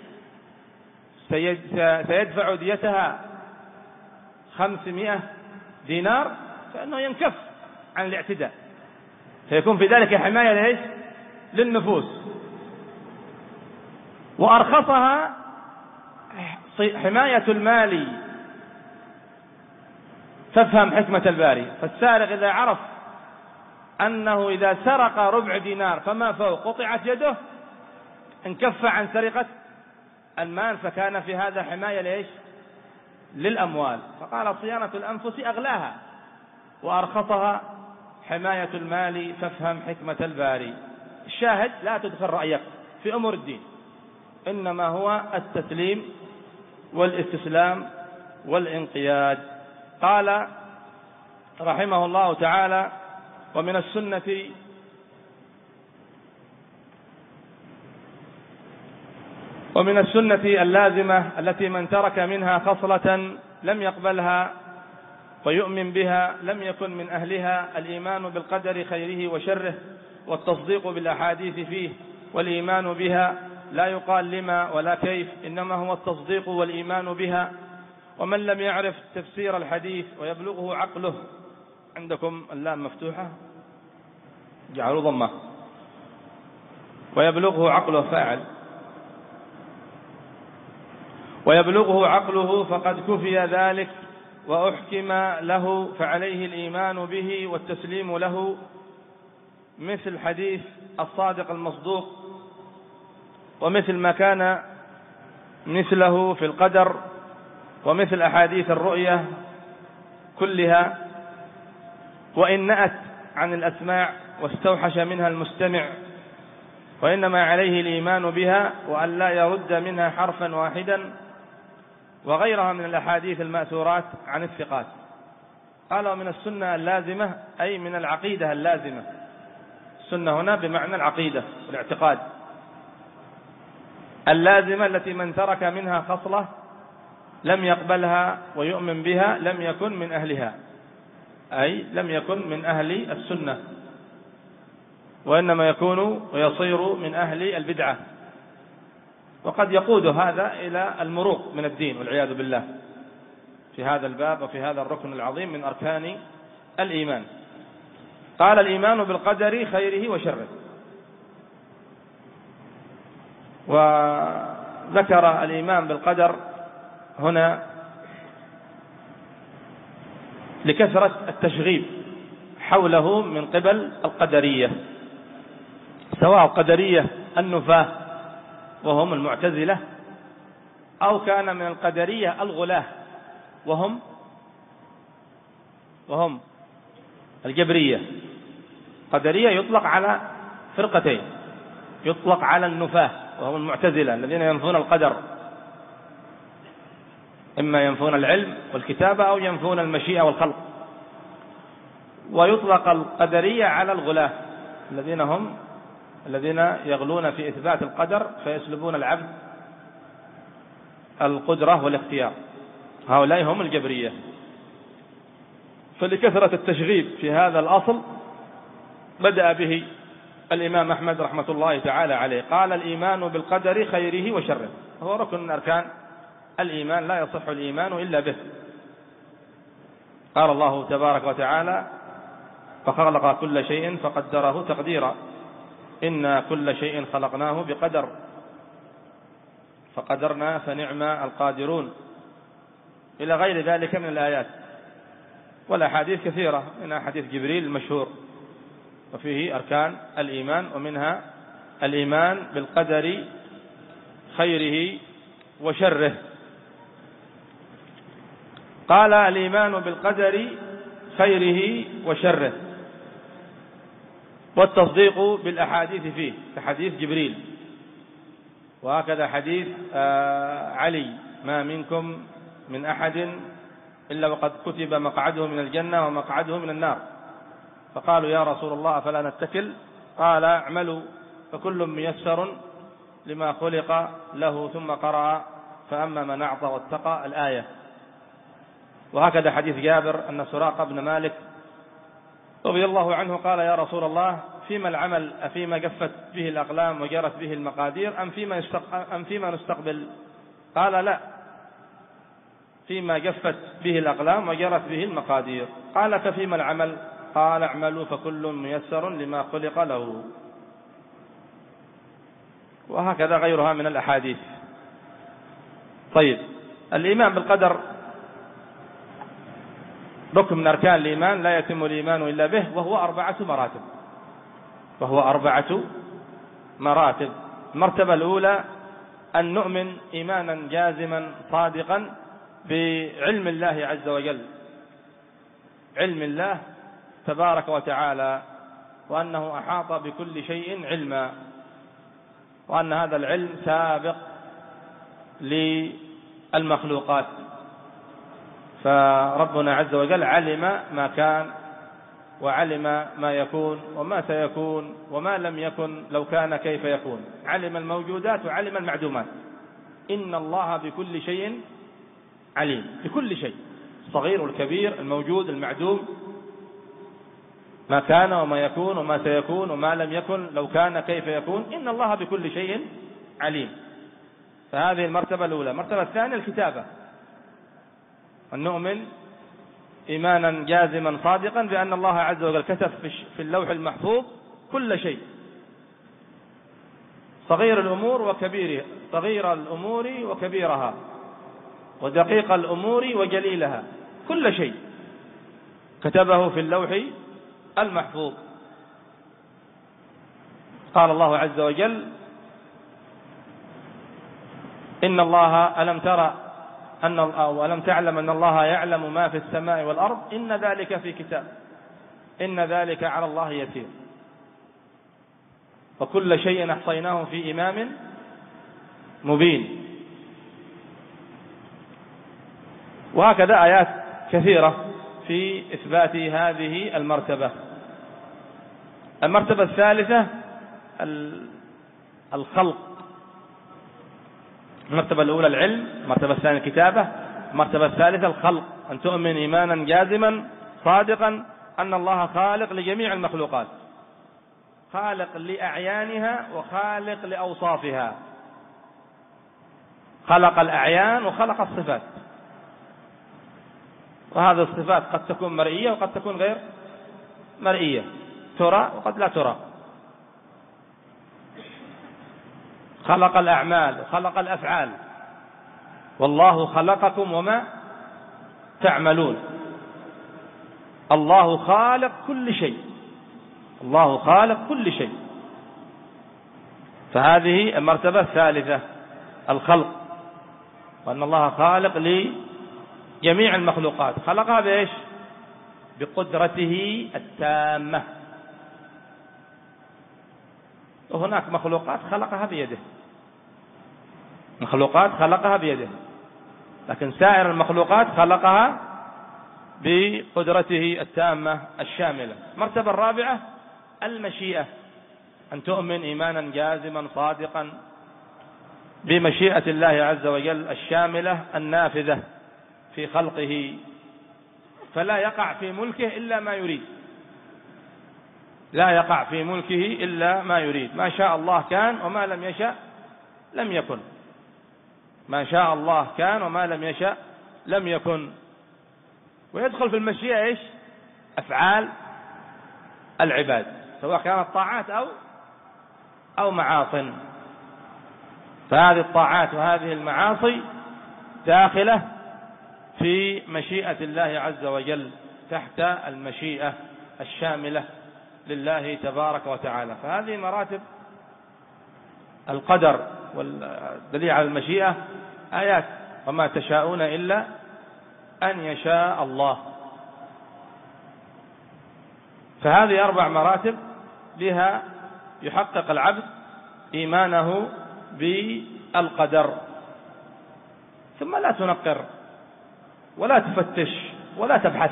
سيدفع ديتها خمسمائة دينار فإنه ينكف عن الاعتداء، فيكون في ذلك حماية ليش؟ للنفوس. وأرخصها حماية المال فافهم حكمة الباري. فالسارق إذا عرف أنه إذا سرق ربع دينار فما فوق قطعت يده انكف عن سرقة المال، فكان في هذا حماية ليش؟ للأموال. فقال صيانة الأنفس أغلاها وأرخصها حماية المال فافهم حكمة الباري. الشاهد لا تدخل رأيك في أمور الدين، إنما هو التسليم والاستسلام والانقياد. قال رحمه الله تعالى: ومن السنة ومن السنة اللازمة التي من ترك منها خصلة لم يقبلها ويؤمن بها لم يكن من أهلها الإيمان بالقدر خيره وشره والتصديق بالأحاديث فيه، والإيمان بها لا يقال لما ولا كيف، إنما هو التصديق والإيمان بها. ومن لم يعرف تفسير الحديث ويبلغه عقله، عندكم اللام مفتوحة جعلوا ضمه، ويبلغه عقله فاعل، ويبلغه عقله فقد كفي ذلك وأحكم له، فعليه الإيمان به والتسليم له، مثل حديث الصادق المصدوق، ومثل ما كان مثله في القدر، ومثل أحاديث الرؤية كلها، وإن نأت عن الأسماع واستوحش منها المستمع، وإنما عليه الإيمان بها وأن لا يرد منها حرفا واحدا، وغيرها من الأحاديث المأثورات عن الثقات. قال: من السنة اللازمة أي من العقيدة اللازمة. السنة هنا بمعنى العقيدة والاعتقاد اللازمة التي من ترك منها خصلة لم يقبلها ويؤمن بها لم يكن من أهلها، أي لم يكن من أهل السنة، وإنما يكون ويصير من أهل البدعة، وقد يقود هذا إلى المروق من الدين والعياذ بالله في هذا الباب وفي هذا الركن العظيم من أركان الإيمان. قال: الإيمان بالقدر خيره وشره. وذكر الإيمان بالقدر هنا لكثرة التشغيب حوله من قبل القدرية، سواء القدرية النفاة وهم المعتزلة، أو كان من القدرية الغلاة وهم وهم الجبرية. قدرية يطلق على فرقتين، يطلق على النفاة وهم المعتزلة الذين ينفون القدر، إما ينفون العلم والكتابة أو ينفون المشيئة والخلق، ويطلق القدرية على الغلاة الذين هم الذين يغلون في إثبات القدر فيسلبون العبد القدرة والاختيار، هؤلاء هم الجبرية. فلكثرة التشغيب في هذا الأصل بدأ به الإمام أحمد رحمة الله تعالى عليه. قال: الإيمان بالقدر خيره وشره، هو ركن من أركان الإيمان، لا يصح الإيمان إلا به. قال الله تبارك وتعالى: فخلق كل شيء فقدره تقديرا، إنا كل شيء خلقناه بقدر فقدرنا فنعم القادرون، إلى غير ذلك من الآيات والأحاديث كثيرة، منها حديث جبريل المشهور وفيه أركان الإيمان، ومنها الإيمان بالقدر خيره وشره. قال: الإيمان بالقدر خيره وشره والتصديق بالأحاديث فيه، كحديث جبريل، وهكذا حديث علي: ما منكم من أحد إلا وقد كتب مقعده من الجنة ومقعده من النار. فقالوا: يا رسول الله فلا نتكل؟ قال: اعملوا فكل ميسر لما خلق له، ثم قرأ: فأما من أعطى واتقى الآية. وهكذا حديث جابر أن سراقة بن مالك رضي الله عنه قال: يا رسول الله فيما العمل، أفيما جفت به الأقلام وجرت به المقادير أم فيما, أم فيما نستقبل؟ قال: لا، فيما جفت به الأقلام وجرت به المقادير. قال: ففيما العمل؟ قال: اعملوا فكل ميسر لما خلق له. وهكذا غيرها من الأحاديث. طيب، الإيمان بالقدر ركن من أركان الإيمان، لا يتم الإيمان إلا به، وهو أربعة مراتب وهو أربعة مراتب. المرتبة الأولى أن نؤمن إيمانا جازما صادقا بعلم الله عز وجل، علم الله تبارك وتعالى، وأنه أحاط بكل شيء علما، وأن هذا العلم سابق المخلوقات. فربنا عز وجل علم ما كان وعلم ما يكون وما سيكون وما لم يكن لو كان كيف يكون، علم الموجودات وعلم المعدومات. إن الله بكل شيء عليم، بكل شيء، الصغير والكبير، الموجود المعدوم، ما كان وما يكون وما سيكون وما لم يكن لو كان كيف يكون، إن الله بكل شيء عليم. فهذه المرتبة الأولى. المرتبة الثانية الكتابة، أن نؤمن إيمانا جازما صادقا بأن الله عز وجل كتب في اللوح المحفوظ كل شيء، صغير الأمور وكبيرها، صغير الأمور وكبيرها، ودقيق الأمور وجليلها، كل شيء كتبه في اللوح المحفوظ. قال الله عز وجل: إن الله ألم ترى أن أو ألم تعلم أن الله يعلم ما في السماء والأرض إن ذلك في كتاب إن ذلك على الله يسير وكل شيء أحصيناه في إمام مبين. وهكذا آيات كثيرة في إثبات هذه المرتبة. المرتبة الثالثة الخلق. المرتبة الأولى العلم، المرتبة الثانية الكتابة، المرتبة الثالثة الخلق، أن تؤمن إيمانا جازما صادقا أن الله خالق لجميع المخلوقات، خالق لأعيانها وخالق لأوصافها، خلق الأعيان وخلق الصفات. وهذه الصفات قد تكون مرئية وقد تكون غير مرئية، ترى وقد لا ترى. خلق الأعمال وخلق الأفعال، والله خلقكم وما تعملون. الله خالق كل شيء، الله خالق كل شيء. فهذه المرتبة الثالثة الخلق، وأن الله خالق لجميع المخلوقات، خلقها بإيش؟ بقدرته التامة. وهناك مخلوقات خلقها بيده، مخلوقات خلقها بيده، لكن سائر المخلوقات خلقها بقدرته التامة الشاملة. المرتبة الرابعة المشيئة، أن تؤمن إيمانا جازما صادقا بمشيئة الله عز وجل الشاملة النافذة في خلقه، فلا يقع في ملكه إلا ما يريد، لا يقع في ملكه إلا ما يريد. ما شاء الله كان وما لم يشأ لم يكن، ما شاء الله كان وما لم يشأ لم يكن. ويدخل في المشيئة إيش؟ أفعال العباد، سواء كانت طاعات أو أو معاصي. فهذه الطاعات وهذه المعاصي داخلة في مشيئة الله عز وجل، تحت المشيئة الشاملة لله تبارك وتعالى. فهذه مراتب القدر والدليل على المشيئة آيات: وما تشاءون إلا أن يشاء الله. فهذه أربع مراتب بها يحقق العبد إيمانه بالقدر. ثم لا تنقر ولا تفتش ولا تبحث،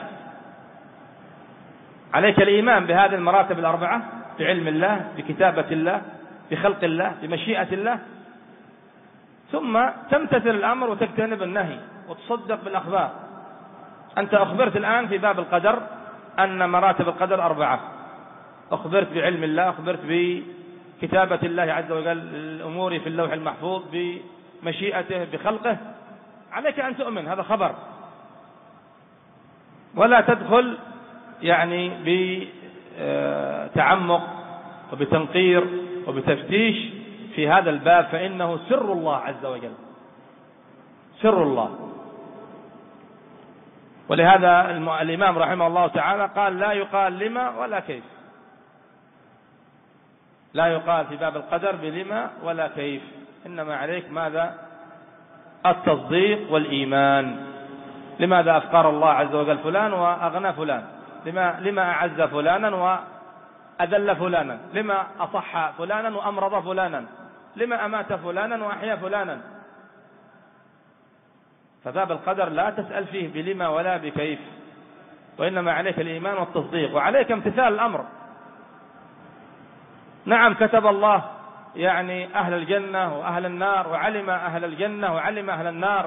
عليك الإيمان بهذه المراتب الأربعة، بعلم الله، بكتابة الله، بخلق الله، بمشيئة الله، ثم تمتثل الأمر وتجتنب النهي وتصدق بالأخبار. أنت أخبرت الآن في باب القدر أن مراتب القدر أربعة، أخبرت بعلم الله، أخبرت بكتابة الله عز وجل الأمور في اللوح المحفوظ، بمشيئته، بخلقه. عليك أن تؤمن، هذا خبر، ولا تدخل يعني بتعمق وبتنقير وبتفتيش في هذا الباب، فإنه سر الله عز وجل، سر الله. ولهذا الإمام رحمه الله تعالى قال: لا يقال لما ولا كيف، لا يقال في باب القدر بلما ولا كيف، إنما عليك ماذا؟ التصديق والإيمان. لماذا أفقر الله عز وجل فلان وأغنى فلان؟ لما, لما أعز فلانا وأذل فلانا؟ لما أصح فلانا وأمرض فلانا؟ لما أمات فلانا وأحيا فلانا؟ فباب القدر لا تسأل فيه بلما ولا بكيف، وإنما عليك الإيمان والتصديق، وعليك امتثال الأمر. نعم كتب الله يعني أهل الجنة وأهل النار، وعلم أهل الجنة وعلم أهل النار،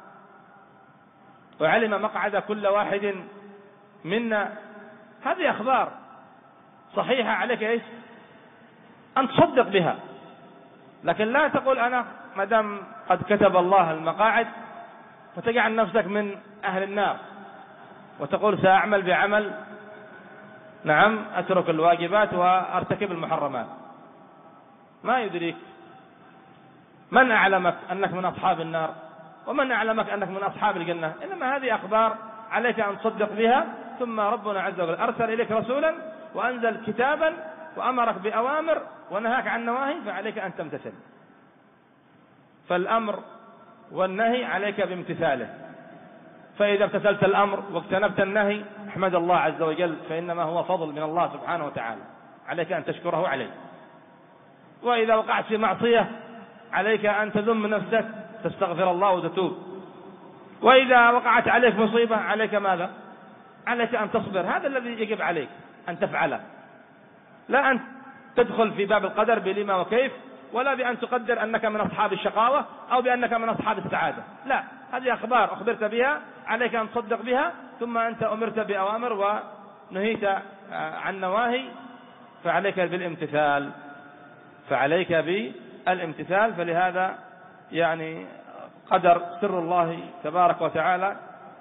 وعلم مقعد كل واحد منا. هذه أخبار صحيحة، عليك إيش؟ أن تصدق بها، لكن لا تقول أنا مدام قد كتب الله المقاعد فتجعل نفسك من أهل النار وتقول سأعمل بعمل، نعم أترك الواجبات وأرتكب المحرمات. ما يدريك من أعلمك أنك من أصحاب النار ومن أعلمك أنك من أصحاب الجنة؟ إنما هذه أخبار عليك أن تصدق بها. ثم ربنا عز وجل أرسل إليك رسولا وأنزل كتابا وأمرك بأوامر ونهاك عن نواهي، فعليك أن تمتثل. فالأمر والنهي عليك بامتثاله، فإذا امتثلت الأمر واجتنبت النهي احمد الله عز وجل، فإنما هو فضل من الله سبحانه وتعالى، عليك أن تشكره عليه. وإذا وقعت في معصية عليك أن تذم نفسك تستغفر الله وتتوب. وإذا وقعت عليك مصيبة عليك ماذا؟ عليك أن تصبر. هذا الذي يجب عليك أن تفعله، لا أن تدخل في باب القدر بلما وكيف، ولا بأن تقدر أنك من أصحاب الشقاوة أو بأنك من أصحاب السعادة. لا، هذه أخبار أخبرت بها عليك أن تصدق بها، ثم أنت أمرت بأوامر ونهيت عن نواهي، فعليك بالامتثال فعليك بالامتثال فلهذا يعني قدر سر الله تبارك وتعالى،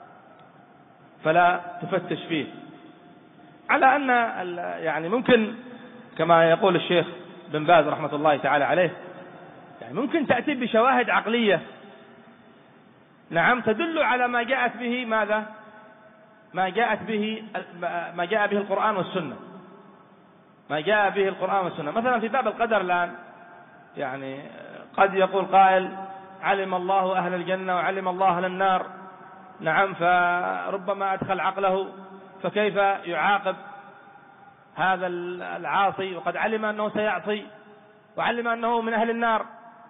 فلا تفتش فيه. على أن يعني ممكن كما يقول الشيخ بن باز رحمة الله تعالى عليه، يعني ممكن تأتي بشواهد عقلية نعم تدل على ما جاءت به ماذا؟ ما جاءت به ما جاء به القرآن والسنة، ما جاء به القرآن والسنة. مثلا في باب القدر الآن يعني قد يقول قائل علم الله أهل الجنة وعلم الله أهل النار، نعم، فربما أدخل عقله فكيف يعاقب هذا العاصي وقد علم أنه سيعصي وعلم أنه من أهل النار؟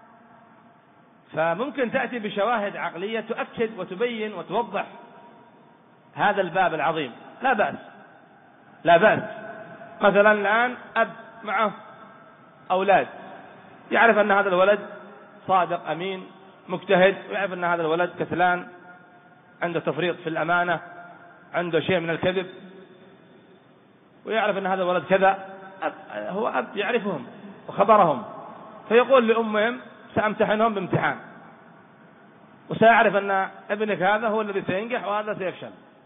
فممكن تأتي بشواهد عقلية تؤكد وتبين وتوضح هذا الباب العظيم، لا بأس لا بأس. مثلا الآن أب معه أولاد، يعرف أن هذا الولد صادق أمين مجتهد، ويعرف أن هذا الولد كسلان عنده تفريط في الأمانة، عنده شيء من الكذب، ويعرف أن هذا الولد كذا. أب هو أب يعرفهم وخبرهم، فيقول لأمهم سأمتحنهم بامتحان وسأعرف أن ابنك هذا هو الذي سينجح وهذا سيفشل،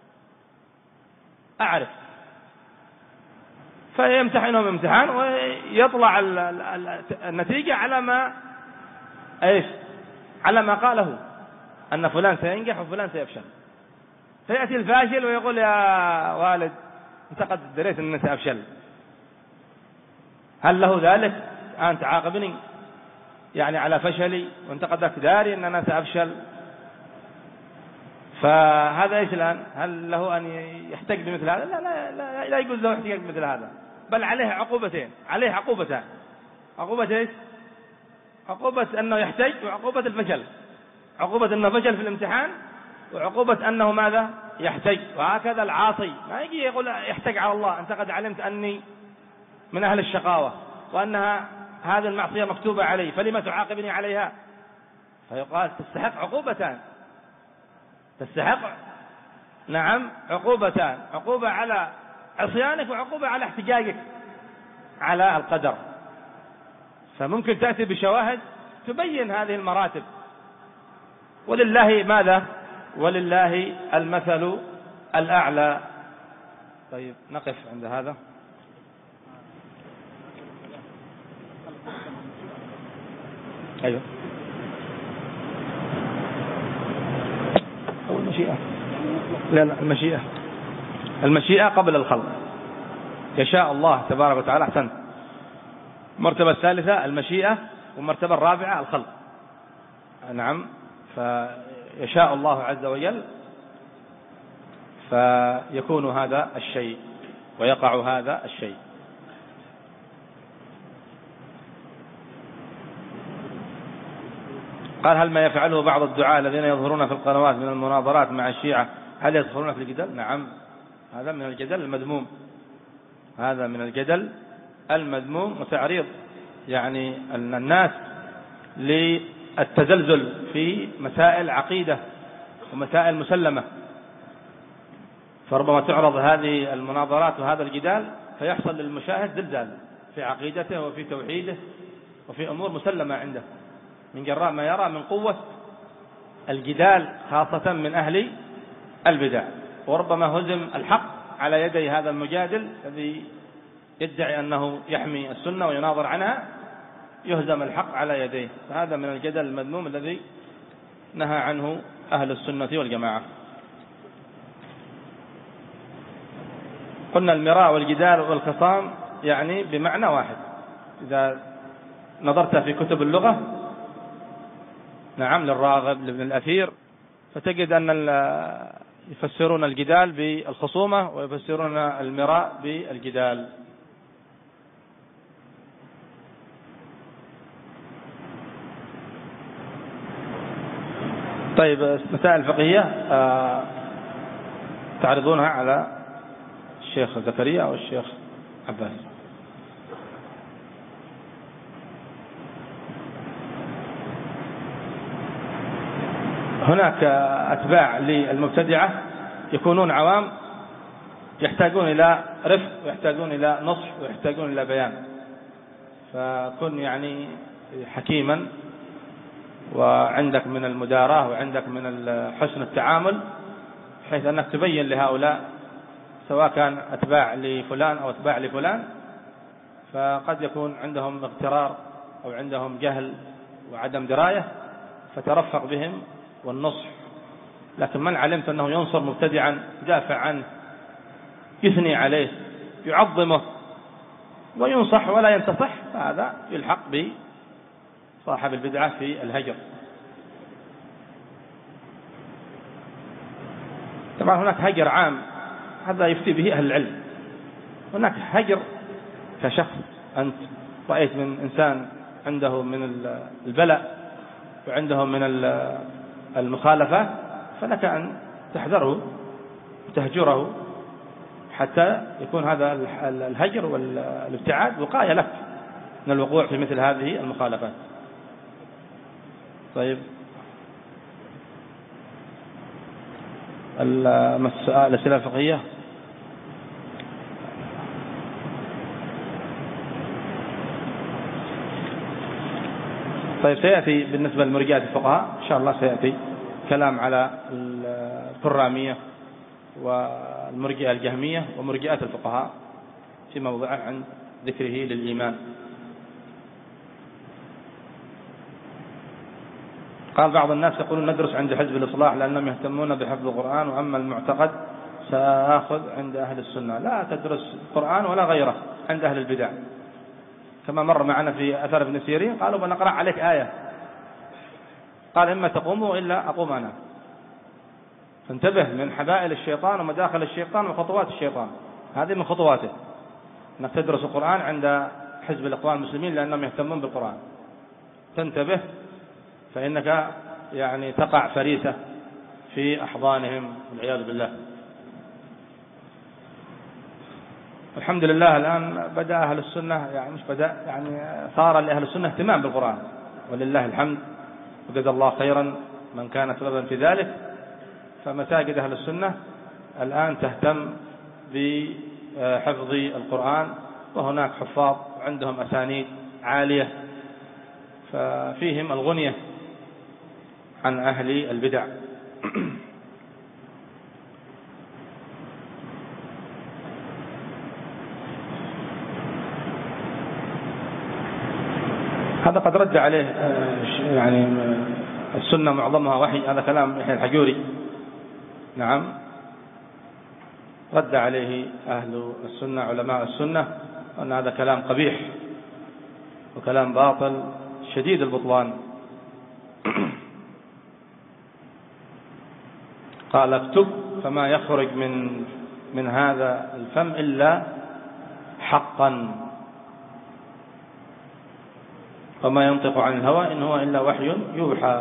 أعرف. فيمتحنهم بامتحان ويطلع النتيجة على ما ايش؟ على ما قاله أن فلان سينجح وفلان سيفشل. فيأتي الفاشل ويقول يا والد أنت قد دريت أني سأفشل، هل له ذلك أن تعاقبني يعني على فشلي وأنت قد داري أن أنا سأفشل؟ فهذا إيش الآن؟ هل له أن يحتج بمثل هذا؟ لا لا لا, لا يجوز له احتجاج بمثل هذا، بل عليه عقوبتين، عليه عقوبتان. عقوبة إيش؟ عقوبة أنه يحتج، وعقوبة الفشل. عقوبة أنه فشل في الامتحان، وعقوبة أنه ماذا؟ يحتج. وهكذا العاصي ما يجي يقول يحتج على الله، أنت قد علمت أني من أهل الشقاوة وأنها هذه المعصية مكتوبة علي فلما تعاقبني عليها؟ فيقال تستحق عقوبتان، تستحق نعم عقوبتان، عقوبة على عصيانك وعقوبة على احتجاجك على القدر. فممكن تأتي بشواهد تبين هذه المراتب، ولله ماذا؟ ولله المثل الأعلى. طيب نقف عند هذا. أيوه أو المشيئة، لا لا المشيئة، المشيئة قبل الخلق، يشاء الله تبارك وتعالى. أحسنت. المرتبة الثالثة المشيئة، والمرتبة الرابعة الخلق. نعم، فيشاء الله عز وجل فيكون هذا الشيء ويقع هذا الشيء. قال هل ما يفعله بعض الدعاة الذين يظهرون في القنوات من المناظرات مع الشيعة هل يدخلون في الجدل؟ نعم، هذا من الجدل المذموم، هذا من الجدل المذموم وتعريض يعني أن الناس للتزلزل في مسائل عقيدة ومسائل مسلمة، فربما تعرض هذه المناظرات وهذا الجدال فيحصل للمشاهد زلزال في عقيدته وفي توحيده وفي أمور مسلمة عنده من جراء ما يرى من قوة الجدال خاصة من أهل البدع، وربما هزم الحق على يدي هذا المجادل الذي يدعي أنه يحمي السنة ويناظر عنها، يهزم الحق على يديه. فهذا من الجدل المذموم الذي نهى عنه أهل السنة والجماعة. قلنا المراء والجدال والخصام يعني بمعنى واحد، إذا نظرت في كتب اللغة نعم للراغب لابن الأثير فتجد أن يفسرون الجدال بالخصومة ويفسرون المراء بالجدال. طيب مسائل فقهية آه تعرضونها على الشيخ زكريا أو الشيخ عباس. هناك أتباع للمبتدعة يكونون عوام يحتاجون إلى رفق ويحتاجون إلى نصح ويحتاجون إلى بيان، فكن يعني حكيما وعندك من المداراة وعندك من حسن التعامل بحيث أنك تبين لهؤلاء سواء كان أتباع لفلان أو أتباع لفلان، فقد يكون عندهم اغترار أو عندهم جهل وعدم دراية، فترفق بهم والنصح. لكن من علمت أنه ينصر مبتدعا يدافع عنه يثني عليه يعظمه وينصح ولا ينتصح، فهذا يلحق بصاحب البدعة في الهجر. طبعا هناك هجر عام هذا يفتي به أهل العلم، هناك هجر كشخص أنت رأيت من إنسان عنده من البلاء وعنده من المخالفات فلك أن تحذره وتهجره حتى يكون هذا الهجر والابتعاد وقاية لك من الوقوع في مثل هذه المخالفات. طيب الأسئلة الفقهية طيب سيأتي بالنسبة لمرجئات الفقهاء إن شاء الله سيأتي كلام على الكرامية والمرجئة الجهمية ومرجئات الفقهاء في موضعه عند ذكره للإيمان. قال بعض الناس يقولون ندرس عند حزب الإصلاح لأنهم يهتمون بحفظ القرآن، وأما المعتقد سأخذ عند أهل السنة. لا تدرس القرآن ولا غيره عند أهل البدع، كما مر معنا في أثر ابن سيرين قالوا بنقرأ عليك آية قال إما تقوموا إلا أقوم أنا. فانتبه من حبائل الشيطان ومداخل الشيطان وخطوات الشيطان، هذه من خطواته أنك تدرس القرآن عند حزب الإخوان المسلمين لأنهم يهتمون بالقرآن. تنتبه فإنك يعني تقع فريسة في أحضانهم والعياذ بالله. الحمد لله الآن بدأ أهل السنة يعني مش بدأ يعني صار لأهل السنة اهتمام بالقرآن ولله الحمد، وجزا الله خيرا من كان سببا في ذلك. فمساجد أهل السنة الآن تهتم بحفظ القرآن، وهناك حفاظ وعندهم أسانيد عالية، ففيهم الغنية عن أهل البدع. هذا قد رد عليه يعني السنة معظمها وحي، هذا كلام يحيى الحجوري. نعم رد عليه أهل السنة علماء السنة أن هذا كلام قبيح وكلام باطل شديد البطلان. قال اكتب فما يخرج من من هذا الفم إلا حقا، وما ينطق عن الهوى إن هو إلا وحي يوحى.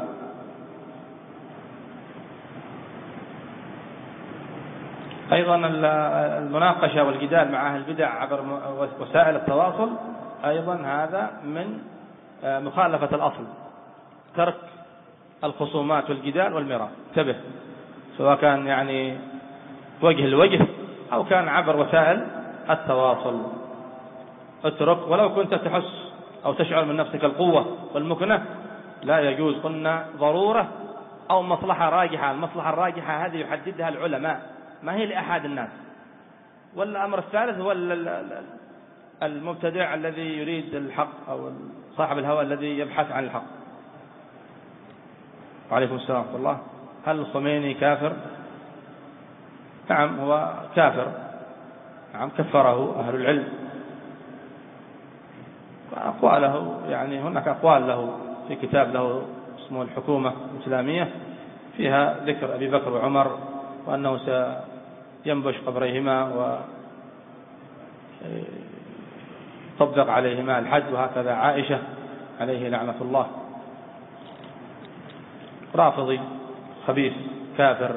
أيضا المناقشة والجدال مع أهل البدع عبر وسائل التواصل أيضا هذا من مخالفة الأصل، ترك الخصومات والجدال والمراء، انتبه، سواء كان يعني وجه لوجه أو كان عبر وسائل التواصل، اترك. ولو كنت تحس أو تشعر من نفسك القوة والمكنة لا يجوز، قلنا ضرورة أو مصلحة راجحة. المصلحة الراجحة هذه يحددها العلماء، ما هي لأحد الناس. والأمر الثالث هو المبتدع الذي يريد الحق أو صاحب الهوى الذي يبحث عن الحق. وعليكم السلام ورحمة الله. هل الخميني كافر؟ نعم هو كافر، نعم كفره أهل العلم، وأقواله يعني هناك أقوال له في كتاب له اسمه الحكومة الإسلامية فيها ذكر أبي بكر وعمر وأنه سينبش قبريهما ويطبق عليهما الحج، وهكذا عائشة عليه لعنة الله. رافضي خبيث كافر.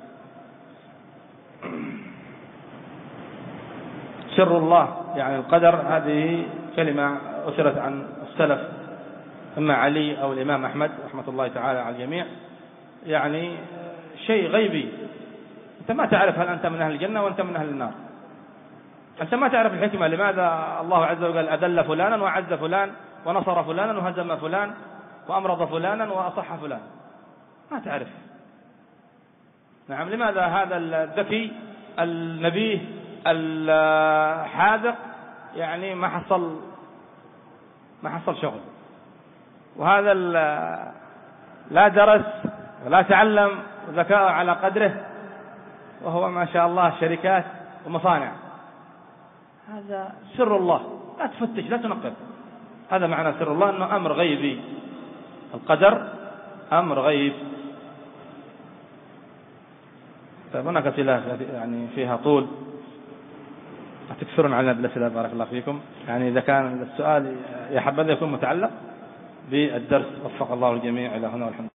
سر الله يعني القدر، هذه كلمة أثرت عن السلف إما علي أو الإمام أحمد رحمة الله تعالى على الجميع، يعني شيء غيبي، أنت ما تعرف هل أنت من أهل الجنة وأنت من أهل النار، أنت ما تعرف الحكمة لماذا الله عز وجل أذل فلانا وعز فلان ونصر فلانا وهزم فلان وأمرض فلانا وأصح فلان، ما تعرف. نعم، لماذا هذا الذكي النبيه الحاذق يعني ما حصل ما حصل شغل، وهذا لا درس ولا تعلم ذكاء على قدره، وهو ما شاء الله شركات ومصانع. هذا سر الله، لا تفتش لا تنقب. هذا معنى سر الله، أنه أمر غيبي، القدر أمر غيب. طيب هناك أسئلة يعني فيها طول، تكثرون على الأسئلة بارك الله فيكم. يعني إذا كان السؤال يحب أن يكون متعلق بالدرس، وفق الله الجميع إلى هنا والحمد.